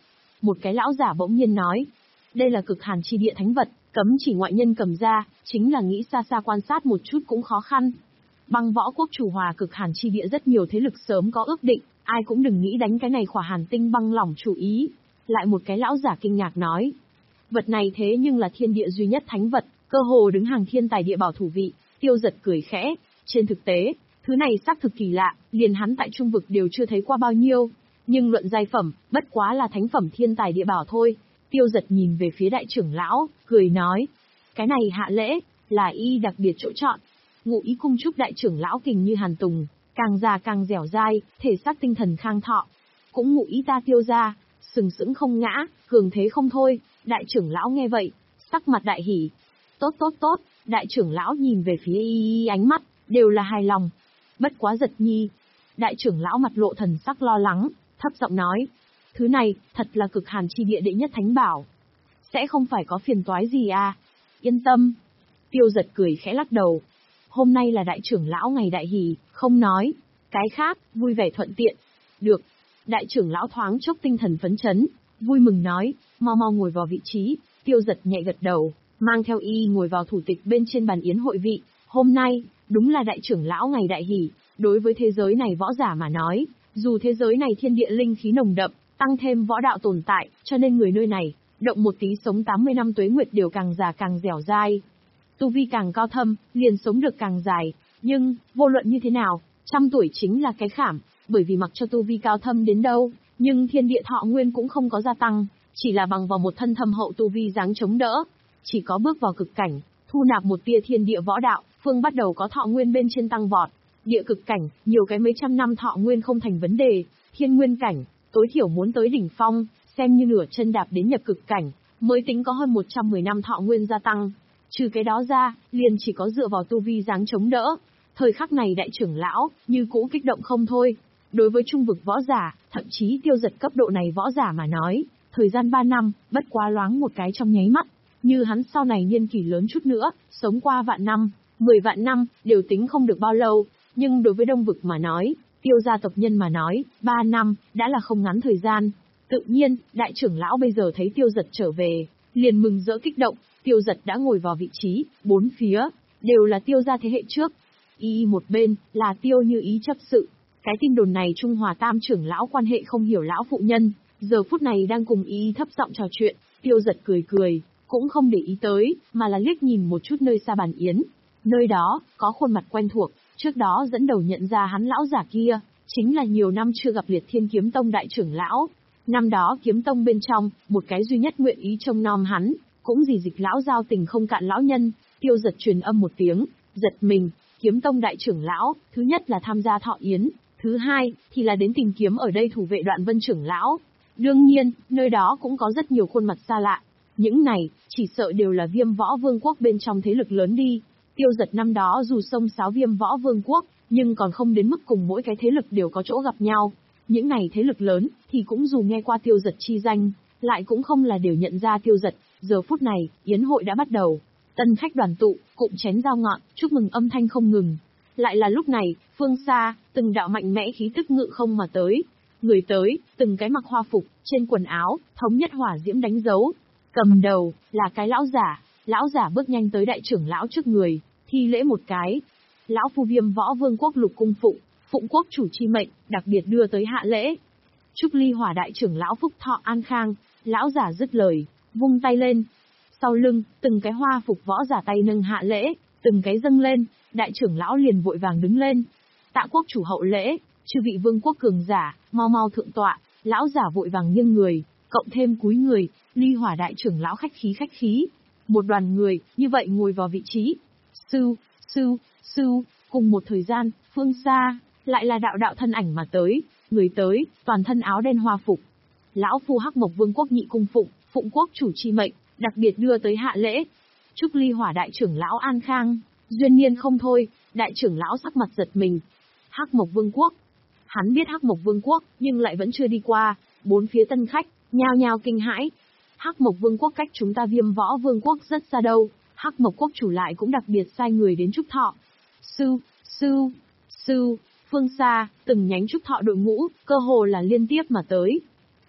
một cái lão giả bỗng nhiên nói. Đây là cực hàn chi địa thánh vật, cấm chỉ ngoại nhân cầm ra, chính là nghĩ xa xa quan sát một chút cũng khó khăn. Băng võ quốc chủ hòa cực hàn chi địa rất nhiều thế lực sớm có ước định, ai cũng đừng nghĩ đánh cái này khỏa hàn tinh băng lỏng chủ ý. Lại một cái lão giả kinh ngạc nói. Vật này thế nhưng là thiên địa duy nhất thánh vật, cơ hồ đứng hàng thiên tài địa bảo thủ vị. Tiêu Giật cười khẽ. Trên thực tế, thứ này xác thực kỳ lạ, liền hắn tại trung vực đều chưa thấy qua bao nhiêu. Nhưng luận giai phẩm, bất quá là thánh phẩm thiên tài địa bảo thôi. Tiêu Giật nhìn về phía đại trưởng lão, cười nói. Cái này hạ lễ, là y đặc biệt chỗ chọn. Ngụ ý cung chúc đại trưởng lão kình như hàn tùng, càng già càng dẻo dai, thể xác tinh thần khang thọ. Cũng ngụ ý ta Tiêu gia, sừng sững không ngã, cường thế không thôi. Đại trưởng lão nghe vậy, sắc mặt đại hỉ. Tốt tốt tốt, đại trưởng lão nhìn về phía y, ánh mắt đều là hài lòng. Bất quá Giật nhi. Đại trưởng lão mặt lộ thần sắc lo lắng, thấp giọng nói. Thứ này, thật là cực hàn chi địa đệ nhất thánh bảo. Sẽ không phải có phiền toái gì à? Yên tâm. Tiêu Giật cười khẽ lắc đầu. Hôm nay là đại trưởng lão ngày đại hỷ, không nói. Cái khác, vui vẻ thuận tiện. Được. Đại trưởng lão thoáng chốc tinh thần phấn chấn, vui mừng nói, mau mau ngồi vào vị trí. Tiêu Giật nhẹ gật đầu, mang theo y ngồi vào thủ tịch bên trên bàn yến hội vị. Hôm nay, đúng là đại trưởng lão ngày đại hỷ. Đối với thế giới này võ giả mà nói, dù thế giới này thiên địa linh khí nồng đậm, tăng thêm võ đạo tồn tại, cho nên người nơi này, động một tí sống tám mươi năm tuế nguyệt đều càng già càng dẻo dai. Tu vi càng cao thâm, liền sống được càng dài. Nhưng, vô luận như thế nào, trăm tuổi chính là cái khảm, bởi vì mặc cho tu vi cao thâm đến đâu, nhưng thiên địa thọ nguyên cũng không có gia tăng, chỉ là bằng vào một thân thâm hậu tu vi dáng chống đỡ. Chỉ có bước vào cực cảnh, thu nạp một tia thiên địa võ đạo, phương bắt đầu có thọ nguyên bên trên tăng vọt. Địa cực cảnh, nhiều cái mấy trăm năm thọ nguyên không thành vấn đề. Thiên nguyên cảnh, tối thiểu muốn tới đỉnh phong, xem như nửa chân đạp đến nhập cực cảnh, mới tính có hơn một trăm mười năm thọ nguyên gia tăng. Trừ cái đó ra, liền chỉ có dựa vào tu vi dáng chống đỡ. Thời khắc này đại trưởng lão, như cũ kích động không thôi. Đối với trung vực võ giả, thậm chí Tiêu Giật cấp độ này võ giả mà nói, thời gian ba năm, bất quá loáng một cái trong nháy mắt. Như hắn sau này niên kỷ lớn chút nữa, sống qua vạn năm, mười vạn năm, đều tính không được bao lâu. Nhưng đối với đông vực mà nói, Tiêu gia tộc nhân mà nói, ba năm, đã là không ngắn thời gian. Tự nhiên, đại trưởng lão bây giờ thấy Tiêu Giật trở về, liền mừng rỡ kích động. Tiêu Giật đã ngồi vào vị trí, bốn phía, đều là Tiêu gia thế hệ trước. Y một bên, là Tiêu Như Ý chấp sự. Cái tin đồn này Trung Hòa tam trưởng lão quan hệ không hiểu lão phụ nhân, giờ phút này đang cùng Y thấp giọng trò chuyện. Tiêu Giật cười cười, cũng không để ý tới, mà là liếc nhìn một chút nơi xa bàn yến. Nơi đó, có khuôn mặt quen thuộc, trước đó dẫn đầu nhận ra hắn lão giả kia, chính là nhiều năm chưa gặp Liệt Thiên Kiếm Tông đại trưởng lão. Năm đó Kiếm Tông bên trong, một cái duy nhất nguyện ý trông nom hắn, cũng gì dịch lão giao tình không cạn lão nhân. Tiêu Giật truyền âm một tiếng, giật mình. Kiếm Tông đại trưởng lão, thứ nhất là tham gia thọ yến, thứ hai thì là đến tìm kiếm ở đây thủ vệ Đoạn Vân trưởng lão. Đương nhiên, nơi đó cũng có rất nhiều khuôn mặt xa lạ. Những này, chỉ sợ đều là Viêm Võ Vương quốc bên trong thế lực lớn đi. Tiêu Giật năm đó dù xông xáo Viêm Võ Vương quốc, nhưng còn không đến mức cùng mỗi cái thế lực đều có chỗ gặp nhau. Những này thế lực lớn, thì cũng dù nghe qua Tiêu Giật chi danh, lại cũng không là đều nhận ra Tiêu Giật. Giờ phút này, yến hội đã bắt đầu. Tân khách đoàn tụ, cụm chén dao ngọn, chúc mừng âm thanh không ngừng. Lại là lúc này, phương xa, từng đạo mạnh mẽ khí tức ngự không mà tới. Người tới, từng cái mặc hoa phục, trên quần áo, thống nhất hỏa diễm đánh dấu. Cầm đầu, là cái lão giả. Lão giả bước nhanh tới đại trưởng lão trước người, thi lễ một cái. Lão phu Viêm Võ Vương quốc Lục cung phụng, phụng quốc chủ chi mệnh, đặc biệt đưa tới hạ lễ. Chúc Ly Hỏa đại trưởng lão phúc thọ an khang. Lão giả dứt lời, vung tay lên. Sau lưng, từng cái hoa phục võ giả tay nâng hạ lễ, từng cái dâng lên, đại trưởng lão liền vội vàng đứng lên. Tạ quốc chủ hậu lễ, chư vị vương quốc cường giả, mau mau thượng tọa. Lão giả vội vàng nghiêng người, cộng thêm cúi người. Ly Hỏa đại trưởng lão khách khí khách khí. Một đoàn người, như vậy ngồi vào vị trí. Sư, sư, sư, cùng một thời gian, phương xa, lại là đạo đạo thân ảnh mà tới. Người tới, toàn thân áo đen hoa phục. Lão phu Hắc Mộc Vương quốc nhị cung phụng, phụng quốc chủ chi mệnh, đặc biệt đưa tới hạ lễ. Chúc Ly Hỏa đại trưởng lão an khang. Duyên niên không thôi, đại trưởng lão sắc mặt giật mình. Hắc Mộc Vương quốc. Hắn biết Hắc Mộc Vương quốc, nhưng lại vẫn chưa đi qua. Bốn phía tân khách, nhao nhao kinh hãi. Hắc Mộc Vương quốc cách chúng ta Viêm Võ Vương quốc rất xa đâu. Hắc Mộc quốc chủ lại cũng đặc biệt sai người đến chúc thọ. Sư, sư, sư, phương xa, từng nhánh chúc thọ đội ngũ, cơ hồ là liên tiếp mà tới.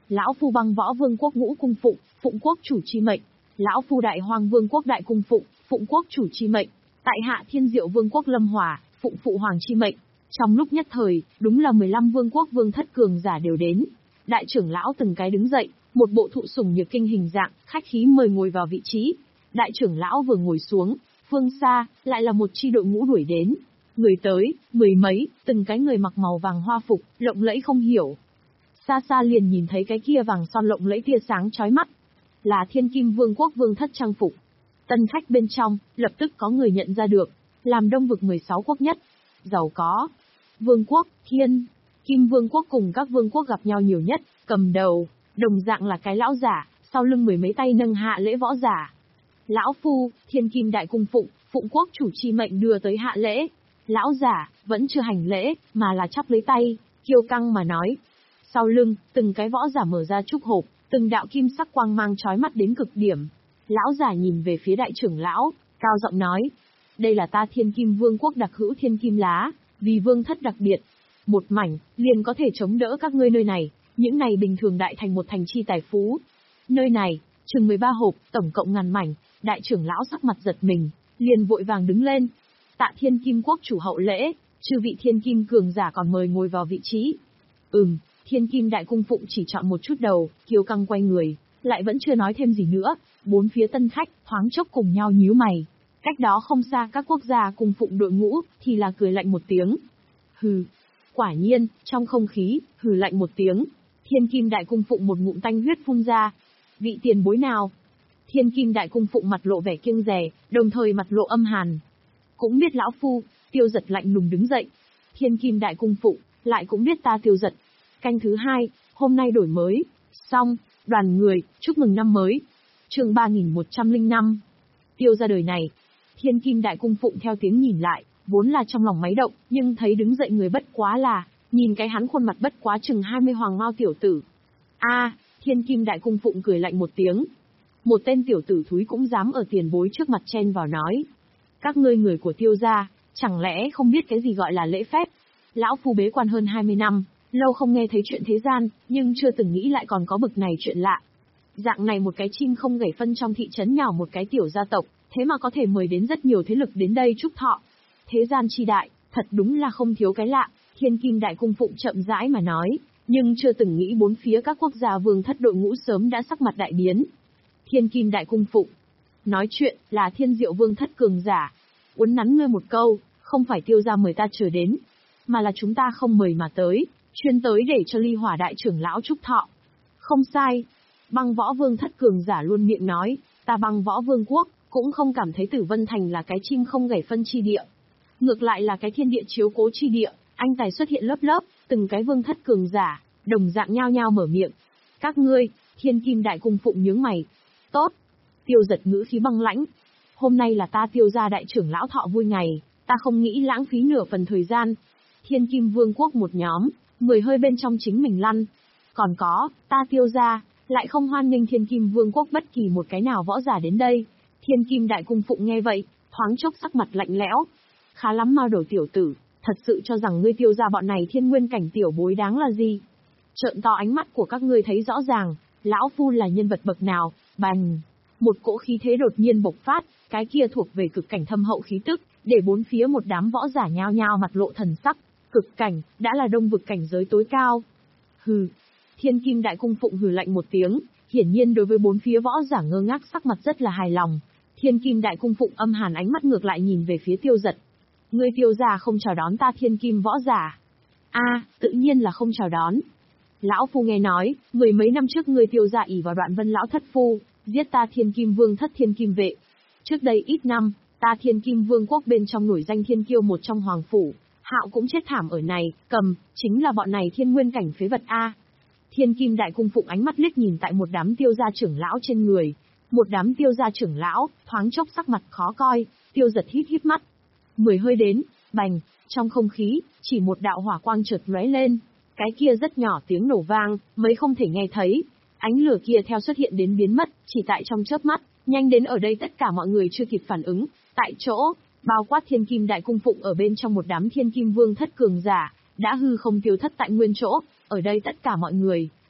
Lão phu băng võ vương quốc ngũ cung phụng, phụng quốc chủ chi mệnh. Lão phu đại hoang vương quốc đại cung phụng, phụng quốc chủ chi mệnh. Tại hạ thiên diệu vương quốc lâm hỏa, phụng phụ hoàng chi mệnh. Trong lúc nhất thời, đúng là mười lăm vương quốc vương thất cường giả đều đến. Đại trưởng lão từng cái đứng dậy, một bộ thụ sủng nhược kinh hình dạng, khách khí mời ngồi vào vị trí. Đại trưởng lão vừa ngồi xuống, phương xa, lại là một chi đội ngũ đuổi đến. Người tới, mười mấy, từng cái người mặc màu vàng hoa phục, lộng lẫy không hiểu. Xa xa liền nhìn thấy cái kia vàng son lộng lẫy tia sáng chói mắt. Là thiên kim vương quốc vương thất trang phục. Tân khách bên trong, lập tức có người nhận ra được, làm đông vực mười sáu quốc nhất. Giàu có. Vương quốc, thiên, kim vương quốc cùng các vương quốc gặp nhau nhiều nhất, cầm đầu, đồng dạng là cái lão giả, sau lưng mười mấy tay nâng hạ lễ võ giả. Lão phu, thiên kim đại cung phụng, phụng quốc chủ chi mệnh đưa tới hạ lễ. Lão giả, vẫn chưa hành lễ, mà là chắp lấy tay, kiêu căng mà nói. Sau lưng, từng cái võ giả mở ra trúc hộp, từng đạo kim sắc quang mang chói mắt đến cực điểm. Lão giả nhìn về phía đại trưởng lão, cao giọng nói. Đây là ta thiên kim vương quốc đặc hữu thiên kim lá, vì vương thất đặc biệt. Một mảnh, liền có thể chống đỡ các ngươi nơi này, những này bình thường đại thành một thành chi tài phú. Nơi này, chừng mười ba hộp, tổng cộng ngàn mảnh, đại trưởng lão sắc mặt giật mình, liền vội vàng đứng lên. Tạ thiên kim quốc chủ hậu lễ, chư vị thiên kim cường giả còn mời ngồi vào vị trí. Ừm, thiên kim đại cung phụng chỉ chọn một chút đầu, kiêu căng quay người, lại vẫn chưa nói thêm gì nữa, bốn phía tân khách, thoáng chốc cùng nhau nhíu mày. Cách đó không xa các quốc gia cung phụng đội ngũ, thì là cười lạnh một tiếng. Hừ, quả nhiên, trong không khí, hừ lạnh một tiếng, thiên kim đại cung phụng một ngụm tanh huyết phun ra. Vị tiền bối nào? Thiên kim đại cung phụng mặt lộ vẻ kiêng dè, đồng thời mặt lộ âm hàn. Cũng biết lão phu, Tiêu Giật lạnh lùng đứng dậy. Thiên kim đại cung phụng, lại cũng biết ta Tiêu Giật. Canh thứ hai, hôm nay đổi mới. Xong, đoàn người, chúc mừng năm mới. Chương ba nghìn một trăm lẻ năm. Tiêu ra đời này. Thiên kim đại cung phụng theo tiếng nhìn lại, vốn là trong lòng máy động, nhưng thấy đứng dậy người bất quá là, nhìn cái hắn khuôn mặt bất quá chừng hai mươi hoàng mao tiểu tử. A, thiên kim đại cung phụng cười lạnh một tiếng. Một tên tiểu tử thúi cũng dám ở tiền bối trước mặt chen vào nói. Các ngươi người của Tiêu gia, chẳng lẽ không biết cái gì gọi là lễ phép? Lão phu bế quan hơn hai mươi năm, lâu không nghe thấy chuyện thế gian, nhưng chưa từng nghĩ lại còn có bực này chuyện lạ. Dạng này một cái chim không gảy phân trong thị trấn nhỏ một cái tiểu gia tộc, thế mà có thể mời đến rất nhiều thế lực đến đây chúc thọ. Thế gian chi đại, thật đúng là không thiếu cái lạ, thiên kim đại cung phụng chậm rãi mà nói, nhưng chưa từng nghĩ bốn phía các quốc gia vương thất đội ngũ sớm đã sắc mặt đại biến. Thiên kim đại cung phụng, nói chuyện là thiên diệu vương thất cường giả. Uốn nắn ngươi một câu, không phải Tiêu gia mời ta chờ đến, mà là chúng ta không mời mà tới, chuyên tới để cho ly hỏa đại trưởng lão chúc thọ. Không sai. Băng võ vương thất cường giả luôn miệng nói, ta băng võ vương quốc, cũng không cảm thấy Tử Vân Thành là cái chim không gảy phân chi địa. Ngược lại là cái thiên địa chiếu cố chi địa, anh tài xuất hiện lớp lớp, từng cái vương thất cường giả, đồng dạng nhao nhao mở miệng. Các ngươi, thiên kim đại cung phụng nhướng mày. Tốt. Tiêu Giật ngữ khí băng lãnh. Hôm nay là ta Tiêu gia đại trưởng lão thọ vui ngày, ta không nghĩ lãng phí nửa phần thời gian. Thiên kim vương quốc một nhóm, người hơi bên trong chính mình lăn. Còn có, ta Tiêu gia, lại không hoan nghênh thiên kim vương quốc bất kỳ một cái nào võ giả đến đây. Thiên kim đại cung phụng nghe vậy, thoáng chốc sắc mặt lạnh lẽo. Khá lắm Mao Đầu tiểu tử, thật sự cho rằng ngươi Tiêu gia bọn này thiên nguyên cảnh tiểu bối đáng là gì? Trợn to ánh mắt của các ngươi thấy rõ ràng, lão phu là nhân vật bậc nào, bành. Một cỗ khí thế đột nhiên bộc phát, cái kia thuộc về cực cảnh thâm hậu khí tức, để bốn phía một đám võ giả nhao nhao mặt lộ thần sắc, cực cảnh, đã là đông vực cảnh giới tối cao. Hừ. Thiên kim đại cung phụng hừ lạnh một tiếng, hiển nhiên đối với bốn phía võ giả ngơ ngác sắc mặt rất là hài lòng. Thiên kim đại cung phụng âm hàn ánh mắt ngược lại nhìn về phía Tiêu Giật. Ngươi Tiêu gia không chào đón ta thiên kim võ giả? A, à, tự nhiên là không chào đón. Lão phu nghe nói, mười mấy năm trước ngươi Tiêu gia ỷ vào Đoạn Vân lão thất phu, giết ta thiên kim vương thất thiên kim vệ. Trước đây ít năm, ta thiên kim vương quốc bên trong nổi danh thiên kiêu một trong hoàng phủ, Hạo cũng chết thảm ở này, cầm, chính là bọn này thiên nguyên cảnh phế vật A. Thiên kim đại cung phụng ánh mắt liếc nhìn tại một đám Tiêu gia trưởng lão trên người. Một đám Tiêu gia trưởng lão, thoáng chốc sắc mặt khó coi, Tiêu Giật hít hít mắt. Mười hơi đến, bành, trong không khí, chỉ một đạo hỏa quang chợt lóe lên. Cái kia rất nhỏ tiếng nổ vang, mấy không thể nghe thấy. Ánh lửa kia theo xuất hiện đến biến mất, chỉ tại trong chớp mắt, nhanh đến ở đây tất cả mọi người chưa kịp phản ứng, tại chỗ, bao quát thiên kim đại cung phụng ở bên trong một đám thiên kim vương thất cường giả, đã hư không tiêu thất tại nguyên chỗ, ở đây tất cả mọi người,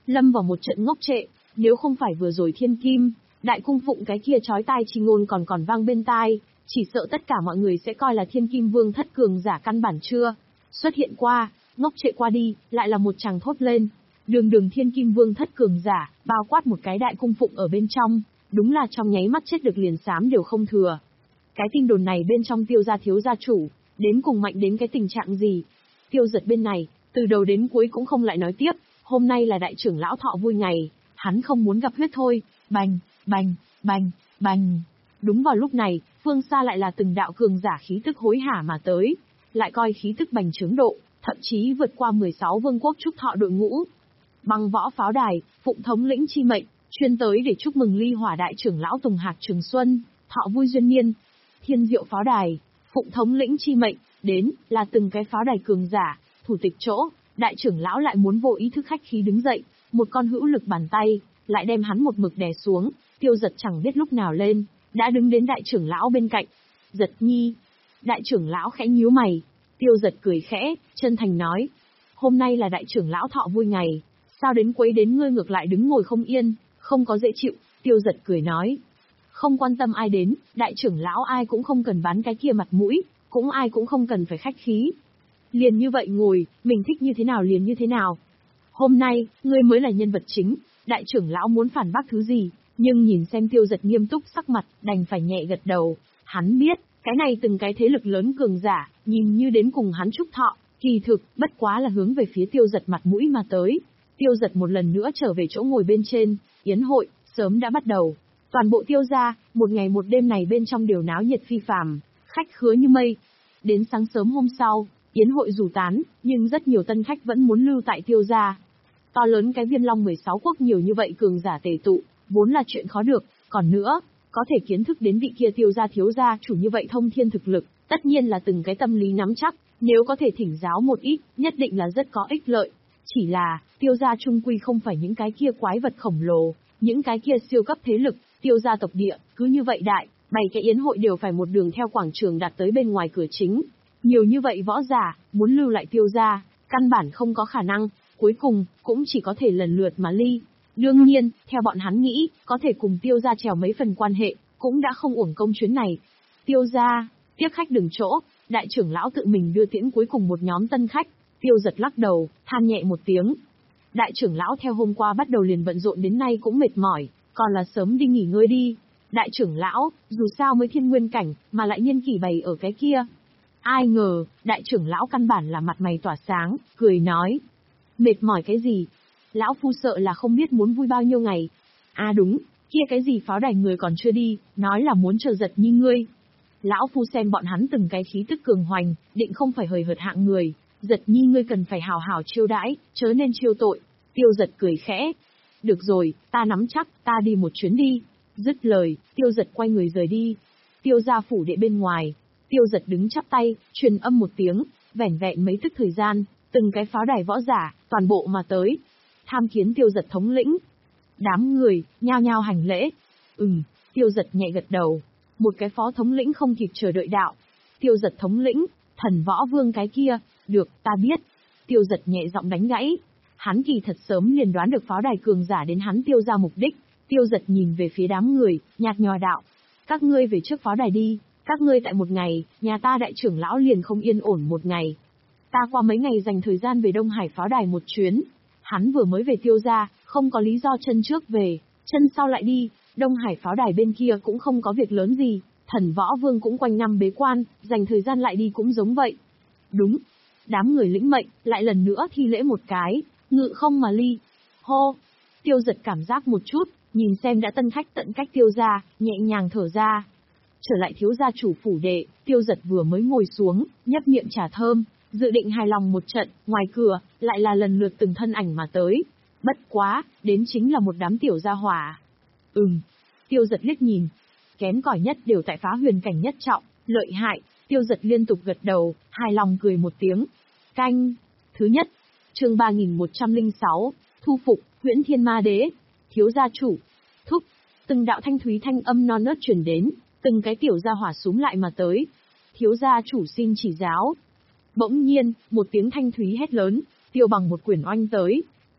lâm vào một trận ngốc trệ, nếu không phải vừa rồi thiên kim, đại cung phụng cái kia chói tai chi ngôn còn còn vang bên tai, chỉ sợ tất cả mọi người sẽ coi là thiên kim vương thất cường giả căn bản chưa xuất hiện qua, ngốc trệ qua đi, lại là một chàng thốt lên. Đường đường thiên kim vương thất cường giả, bao quát một cái đại cung phụng ở bên trong, đúng là trong nháy mắt chết được liền xám đều không thừa. Cái tin đồn này bên trong Tiêu gia thiếu gia chủ, đến cùng mạnh đến cái tình trạng gì? Tiêu Giật bên này, từ đầu đến cuối cũng không lại nói tiếp, hôm nay là đại trưởng lão thọ vui ngày, hắn không muốn gặp huyết thôi. Bành, bành, bành, bành. Đúng vào lúc này, phương xa lại là từng đạo cường giả khí tức hối hả mà tới, lại coi khí tức bành trướng độ, thậm chí vượt qua mười sáu vương quốc trúc thọ đội ngũ. Băng võ pháo đài, phụng thống lĩnh chi mệnh, chuyên tới để chúc mừng ly hỏa đại trưởng lão Tùng Hạc Trường Xuân, thọ vui duyên niên. Thiên diệu pháo đài, phụng thống lĩnh chi mệnh, đến, là từng cái pháo đài cường giả, thủ tịch chỗ, đại trưởng lão lại muốn vô ý thức khách khí đứng dậy, một con hữu lực bàn tay, lại đem hắn một mực đè xuống, Tiêu Giật chẳng biết lúc nào lên, đã đứng đến đại trưởng lão bên cạnh. Giật nhi, đại trưởng lão khẽ nhíu mày, Tiêu Giật cười khẽ, chân thành nói, hôm nay là đại trưởng lão thọ vui ngày, sao đến quấy đến ngươi ngược lại đứng ngồi không yên, không có dễ chịu. Tiêu Giật cười nói, không quan tâm ai đến, đại trưởng lão ai cũng không cần bán cái kia mặt mũi, cũng ai cũng không cần phải khách khí. Liền như vậy ngồi, mình thích như thế nào liền như thế nào. Hôm nay, ngươi mới là nhân vật chính, đại trưởng lão muốn phản bác thứ gì, nhưng nhìn xem Tiêu Giật nghiêm túc sắc mặt, đành phải nhẹ gật đầu. Hắn biết, cái này từng cái thế lực lớn cường giả, nhìn như đến cùng hắn chúc thọ, kỳ thực, bất quá là hướng về phía Tiêu Giật mặt mũi mà tới. Tiêu Giật một lần nữa trở về chỗ ngồi bên trên, yến hội, sớm đã bắt đầu. Toàn bộ Tiêu gia, một ngày một đêm này bên trong đều náo nhiệt phi phàm, khách khứa như mây. Đến sáng sớm hôm sau, yến hội dù tán, nhưng rất nhiều tân khách vẫn muốn lưu tại Tiêu gia. To lớn cái Viên Long mười sáu quốc nhiều như vậy cường giả tề tụ, vốn là chuyện khó được, còn nữa, có thể kiến thức đến vị kia Tiêu gia thiếu gia chủ như vậy thông thiên thực lực, tất nhiên là từng cái tâm lý nắm chắc, nếu có thể thỉnh giáo một ít, nhất định là rất có ích lợi. Chỉ là, Tiêu gia trung quy không phải những cái kia quái vật khổng lồ, những cái kia siêu cấp thế lực, Tiêu gia tộc địa, cứ như vậy đại, bảy cái yến hội đều phải một đường theo quảng trường đạt tới bên ngoài cửa chính. Nhiều như vậy võ giả, muốn lưu lại Tiêu gia, căn bản không có khả năng, cuối cùng, cũng chỉ có thể lần lượt mà ly. Đương nhiên, theo bọn hắn nghĩ, có thể cùng Tiêu gia trèo mấy phần quan hệ, cũng đã không uổng công chuyến này. Tiêu gia, tiếp khách đừng chỗ, đại trưởng lão tự mình đưa tiễn cuối cùng một nhóm tân khách. Tiêu Giật lắc đầu, than nhẹ một tiếng. Đại trưởng lão theo hôm qua bắt đầu liền bận rộn đến nay cũng mệt mỏi, còn là sớm đi nghỉ ngơi đi. Đại trưởng lão, dù sao mới thiên nguyên cảnh, mà lại nhân kỳ bày ở cái kia. Ai ngờ, đại trưởng lão căn bản là mặt mày tỏa sáng, cười nói. Mệt mỏi cái gì? Lão phu sợ là không biết muốn vui bao nhiêu ngày. À đúng, kia cái gì pháo đài người còn chưa đi, nói là muốn chờ Giật như ngươi. Lão phu xem bọn hắn từng cái khí tức cường hoành, định không phải hời hợt hạng người. Giật nhi ngươi cần phải hào hào chiêu đãi, chớ nên chiêu tội. Tiêu Giật cười khẽ. Được rồi, ta nắm chắc, ta đi một chuyến đi. Dứt lời, Tiêu Giật quay người rời đi. Tiêu gia phủ đệ bên ngoài, Tiêu Giật đứng chắp tay, truyền âm một tiếng, vẻn vẹn mấy tức thời gian, từng cái pháo đài võ giả, toàn bộ mà tới. Tham kiến Tiêu Giật thống lĩnh. Đám người, nhao nhao hành lễ. Ừm, Tiêu Giật nhẹ gật đầu. Một cái phó thống lĩnh không kịp chờ đợi đạo. Tiêu Giật thống lĩnh, thần võ vương cái kia, được, ta biết. Tiêu Giật nhẹ giọng đánh gãy. Hắn kỳ thật sớm liền đoán được pháo đài cường giả đến hắn Tiêu ra mục đích. Tiêu Giật nhìn về phía đám người, nhạt nhòa đạo. Các ngươi về trước pháo đài đi, các ngươi tại một ngày, nhà ta đại trưởng lão liền không yên ổn một ngày. Ta qua mấy ngày dành thời gian về Đông Hải pháo đài một chuyến. Hắn vừa mới về Tiêu ra, không có lý do chân trước về, chân sau lại đi. Đông Hải pháo đài bên kia cũng không có việc lớn gì, thần võ vương cũng quanh năm bế quan, dành thời gian lại đi cũng giống vậy. Đúng. Đám người lĩnh mệnh, lại lần nữa thi lễ một cái, ngự không mà ly. Hô. Tiêu Giật cảm giác một chút, nhìn xem đã tân khách tận cách Tiêu ra, nhẹ nhàng thở ra. Trở lại thiếu gia chủ phủ đệ, Tiêu Giật vừa mới ngồi xuống, nhấp miệng trà thơm, dự định hài lòng một trận, ngoài cửa, lại là lần lượt từng thân ảnh mà tới. Bất quá, đến chính là một đám tiểu gia hỏa. Ừm. Tiêu Giật liếc nhìn. Kém cỏi nhất đều tại phá huyền cảnh nhất trọng, lợi hại. Tiêu Giật liên tục gật đầu, hài lòng cười một tiếng. Canh. Thứ nhất. Chương ba nghìn một trăm lẻ sáu, thu phục, Huyễn Thiên Ma Đế. Thiếu gia chủ. Thúc. Từng đạo thanh thúy thanh âm non nớt truyền đến, từng cái tiểu gia hỏa xúm lại mà tới. Thiếu gia chủ xin chỉ giáo. Bỗng nhiên, một tiếng thanh thúy hét lớn, Tiêu Bằng một quyển oanh tới.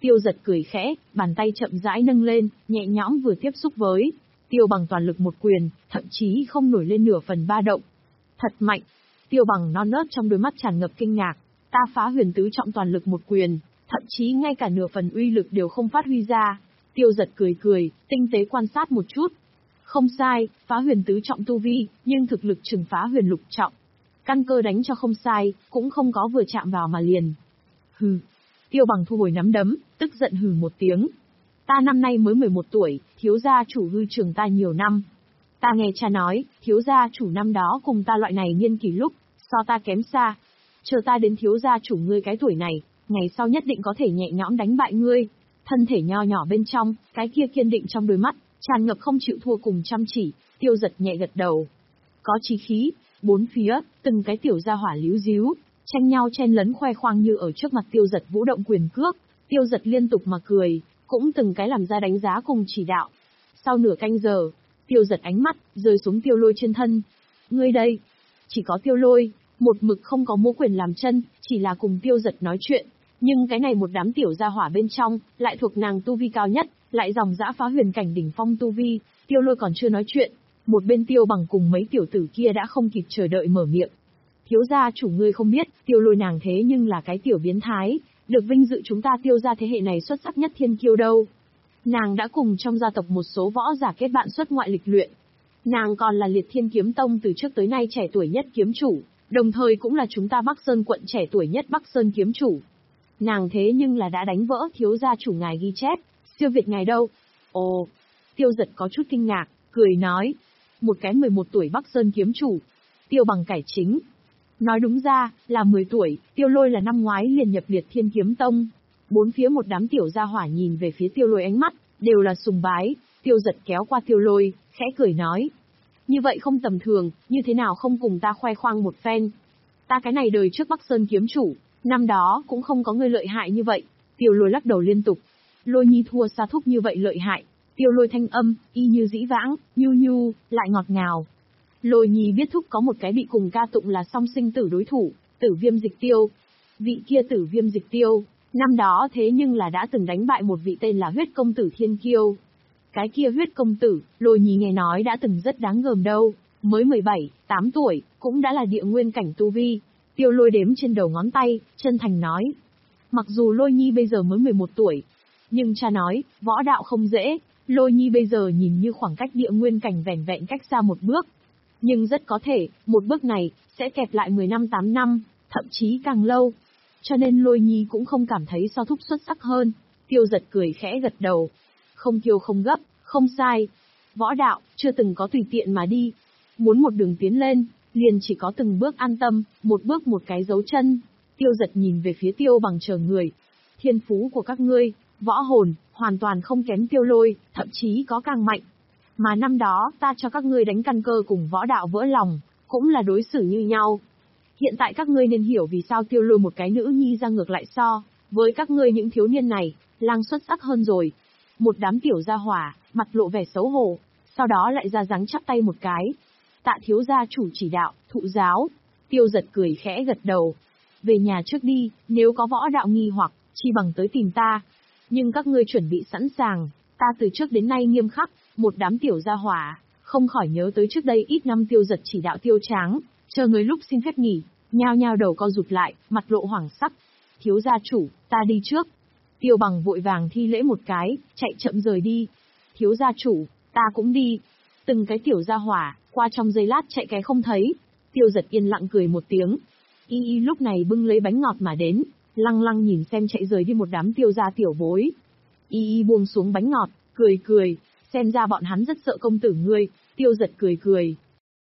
Tiêu Giật cười khẽ, bàn tay chậm rãi nâng lên, nhẹ nhõm vừa tiếp xúc với Tiêu Bằng toàn lực một quyền, thậm chí không nổi lên nửa phần ba động. Thật mạnh. Tiêu Bằng non nớt trong đôi mắt tràn ngập kinh ngạc, ta phá huyền tứ trọng toàn lực một quyền, thậm chí ngay cả nửa phần uy lực đều không phát huy ra. Tiêu Giật cười cười, tinh tế quan sát một chút. Không sai, phá huyền tứ trọng tu vi, nhưng thực lực trừng phá huyền lục trọng. Căn cơ đánh cho không sai, cũng không có vừa chạm vào mà liền. Hừ. Tiêu Bằng thu hồi nắm đấm, tức giận hừ một tiếng. Ta năm nay mới mười một tuổi, thiếu gia chủ hư trường ta nhiều năm. Ta nghe cha nói, thiếu gia chủ năm đó cùng ta loại này niên kỷ lúc, so ta kém xa. Chờ ta đến thiếu gia chủ ngươi cái tuổi này, ngày sau nhất định có thể nhẹ nhõm đánh bại ngươi. Thân thể nho nhỏ bên trong, cái kia kiên định trong đôi mắt, tràn ngập không chịu thua cùng chăm chỉ. Tiêu Giật nhẹ gật đầu. Có chí khí, bốn phía, từng cái tiểu gia hỏa líu díu, tranh nhau chen lấn khoe khoang như ở trước mặt Tiêu Giật vũ động quyền cước. Tiêu Giật liên tục mà cười, cũng từng cái làm ra đánh giá cùng chỉ đạo. Sau nửa canh giờ, Tiêu Giật ánh mắt rơi xuống Tiêu Lôi trên thân. Ngươi đây, chỉ có Tiêu Lôi, một mực không có múa quyền làm chân, chỉ là cùng Tiêu Giật nói chuyện. Nhưng cái này một đám tiểu gia hỏa bên trong, lại thuộc nàng tu vi cao nhất, lại dòng dã phá huyền cảnh đỉnh phong tu vi. Tiêu Lôi còn chưa nói chuyện, một bên Tiêu Bằng cùng mấy tiểu tử kia đã không kịp chờ đợi mở miệng. Thiếu gia chủ ngươi không biết, Tiêu Lôi nàng thế nhưng là cái tiểu biến thái, được vinh dự chúng ta Tiêu gia thế hệ này xuất sắc nhất thiên kiêu đâu. Nàng đã cùng trong gia tộc một số võ giả kết bạn xuất ngoại lịch luyện. Nàng còn là Liệt Thiên Kiếm Tông từ trước tới nay trẻ tuổi nhất kiếm chủ, đồng thời cũng là chúng ta Bắc Sơn quận trẻ tuổi nhất Bắc Sơn kiếm chủ. Nàng thế nhưng là đã đánh vỡ thiếu gia chủ ngài ghi chép, siêu việt ngài đâu. Ồ, Tiêu Giật có chút kinh ngạc, cười nói. Một cái mười một tuổi Bắc Sơn kiếm chủ. Tiêu Bằng cải chính. Nói đúng ra, là mười tuổi, Tiêu Lôi là năm ngoái liền nhập Liệt Thiên Kiếm Tông. Bốn phía một đám tiểu gia hỏa nhìn về phía Tiêu Lôi ánh mắt, đều là sùng bái. Tiêu Giật kéo qua Tiêu Lôi, khẽ cười nói. Như vậy không tầm thường, như thế nào không cùng ta khoe khoang một phen. Ta cái này đời trước Bắc Sơn kiếm chủ, năm đó cũng không có người lợi hại như vậy. Tiêu Lôi lắc đầu liên tục. Lôi nhi thua xa thúc như vậy lợi hại. Tiêu Lôi thanh âm, y như dĩ vãng, nhu nhu, lại ngọt ngào. Lôi nhi biết thúc có một cái bị cùng ca tụng là song sinh tử đối thủ, Tử Viêm Dịch Tiêu. Vị kia Tử Viêm Dịch Tiêu, năm đó thế nhưng là đã từng đánh bại một vị tên là Huyết Công Tử Thiên Kiêu. Cái kia Huyết Công Tử, Lôi nhi nghe nói đã từng rất đáng gờm đâu, mới mười bảy, tám tuổi, cũng đã là địa nguyên cảnh tu vi. Tiêu Lôi đếm trên đầu ngón tay, chân thành nói. Mặc dù Lôi nhi bây giờ mới mười một tuổi, nhưng cha nói, võ đạo không dễ, Lôi nhi bây giờ nhìn như khoảng cách địa nguyên cảnh vẻn vẹn cách xa một bước. Nhưng rất có thể, một bước này, sẽ kẹp lại mười năm tám năm, thậm chí càng lâu. Cho nên Lôi nhi cũng không cảm thấy so thúc xuất sắc hơn. Tiêu Giật cười khẽ gật đầu. Không kiêu không gấp, không sai. Võ đạo, chưa từng có tùy tiện mà đi. Muốn một đường tiến lên, liền chỉ có từng bước an tâm, một bước một cái dấu chân. Tiêu Giật nhìn về phía Tiêu Bằng chờ người. Thiên phú của các ngươi, võ hồn, hoàn toàn không kém Tiêu Lôi, thậm chí có càng mạnh. Mà năm đó, ta cho các ngươi đánh căn cơ cùng võ đạo vỡ lòng, cũng là đối xử như nhau. Hiện tại các ngươi nên hiểu vì sao Tiêu Lôi một cái nữ nhi ra ngược lại so, với các ngươi những thiếu niên này, lang xuất sắc hơn rồi. Một đám tiểu gia hỏa, mặt lộ vẻ xấu hổ, sau đó lại ra dáng chắp tay một cái. Tạ thiếu gia chủ chỉ đạo, thụ giáo. Tiêu Giật cười khẽ gật đầu. Về nhà trước đi, nếu có võ đạo nghi hoặc, chi bằng tới tìm ta. Nhưng các ngươi chuẩn bị sẵn sàng, ta từ trước đến nay nghiêm khắc, một đám tiểu gia hỏa, không khỏi nhớ tới trước đây ít năm Tiêu Giật chỉ đạo Tiêu Tráng, chờ người lúc xin phép nghỉ, nhao nhao đầu co rụt lại, mặt lộ hoảng sắc. Thiếu gia chủ, ta đi trước. Tiêu Bằng vội vàng thi lễ một cái, chạy chậm rời đi. Thiếu gia chủ, ta cũng đi. Từng cái tiểu gia hỏa, qua trong giây lát chạy cái không thấy. Tiêu Giật yên lặng cười một tiếng. Y Y lúc này bưng lấy bánh ngọt mà đến, lăng lăng nhìn xem chạy rời đi một đám tiêu gia tiểu bối. Y Y buông xuống bánh ngọt, cười cười, xem ra bọn hắn rất sợ công tử ngươi. Tiêu Giật cười cười.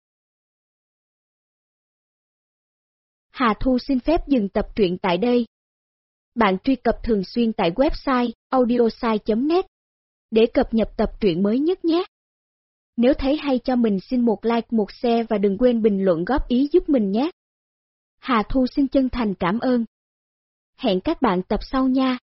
Hà Thu xin phép dừng tập truyện tại đây. Bạn truy cập thường xuyên tại website audiosai chấm net để cập nhật tập truyện mới nhất nhé. Nếu thấy hay cho mình xin một like, một share và đừng quên bình luận góp ý giúp mình nhé. Hà Thu xin chân thành cảm ơn. Hẹn các bạn tập sau nha.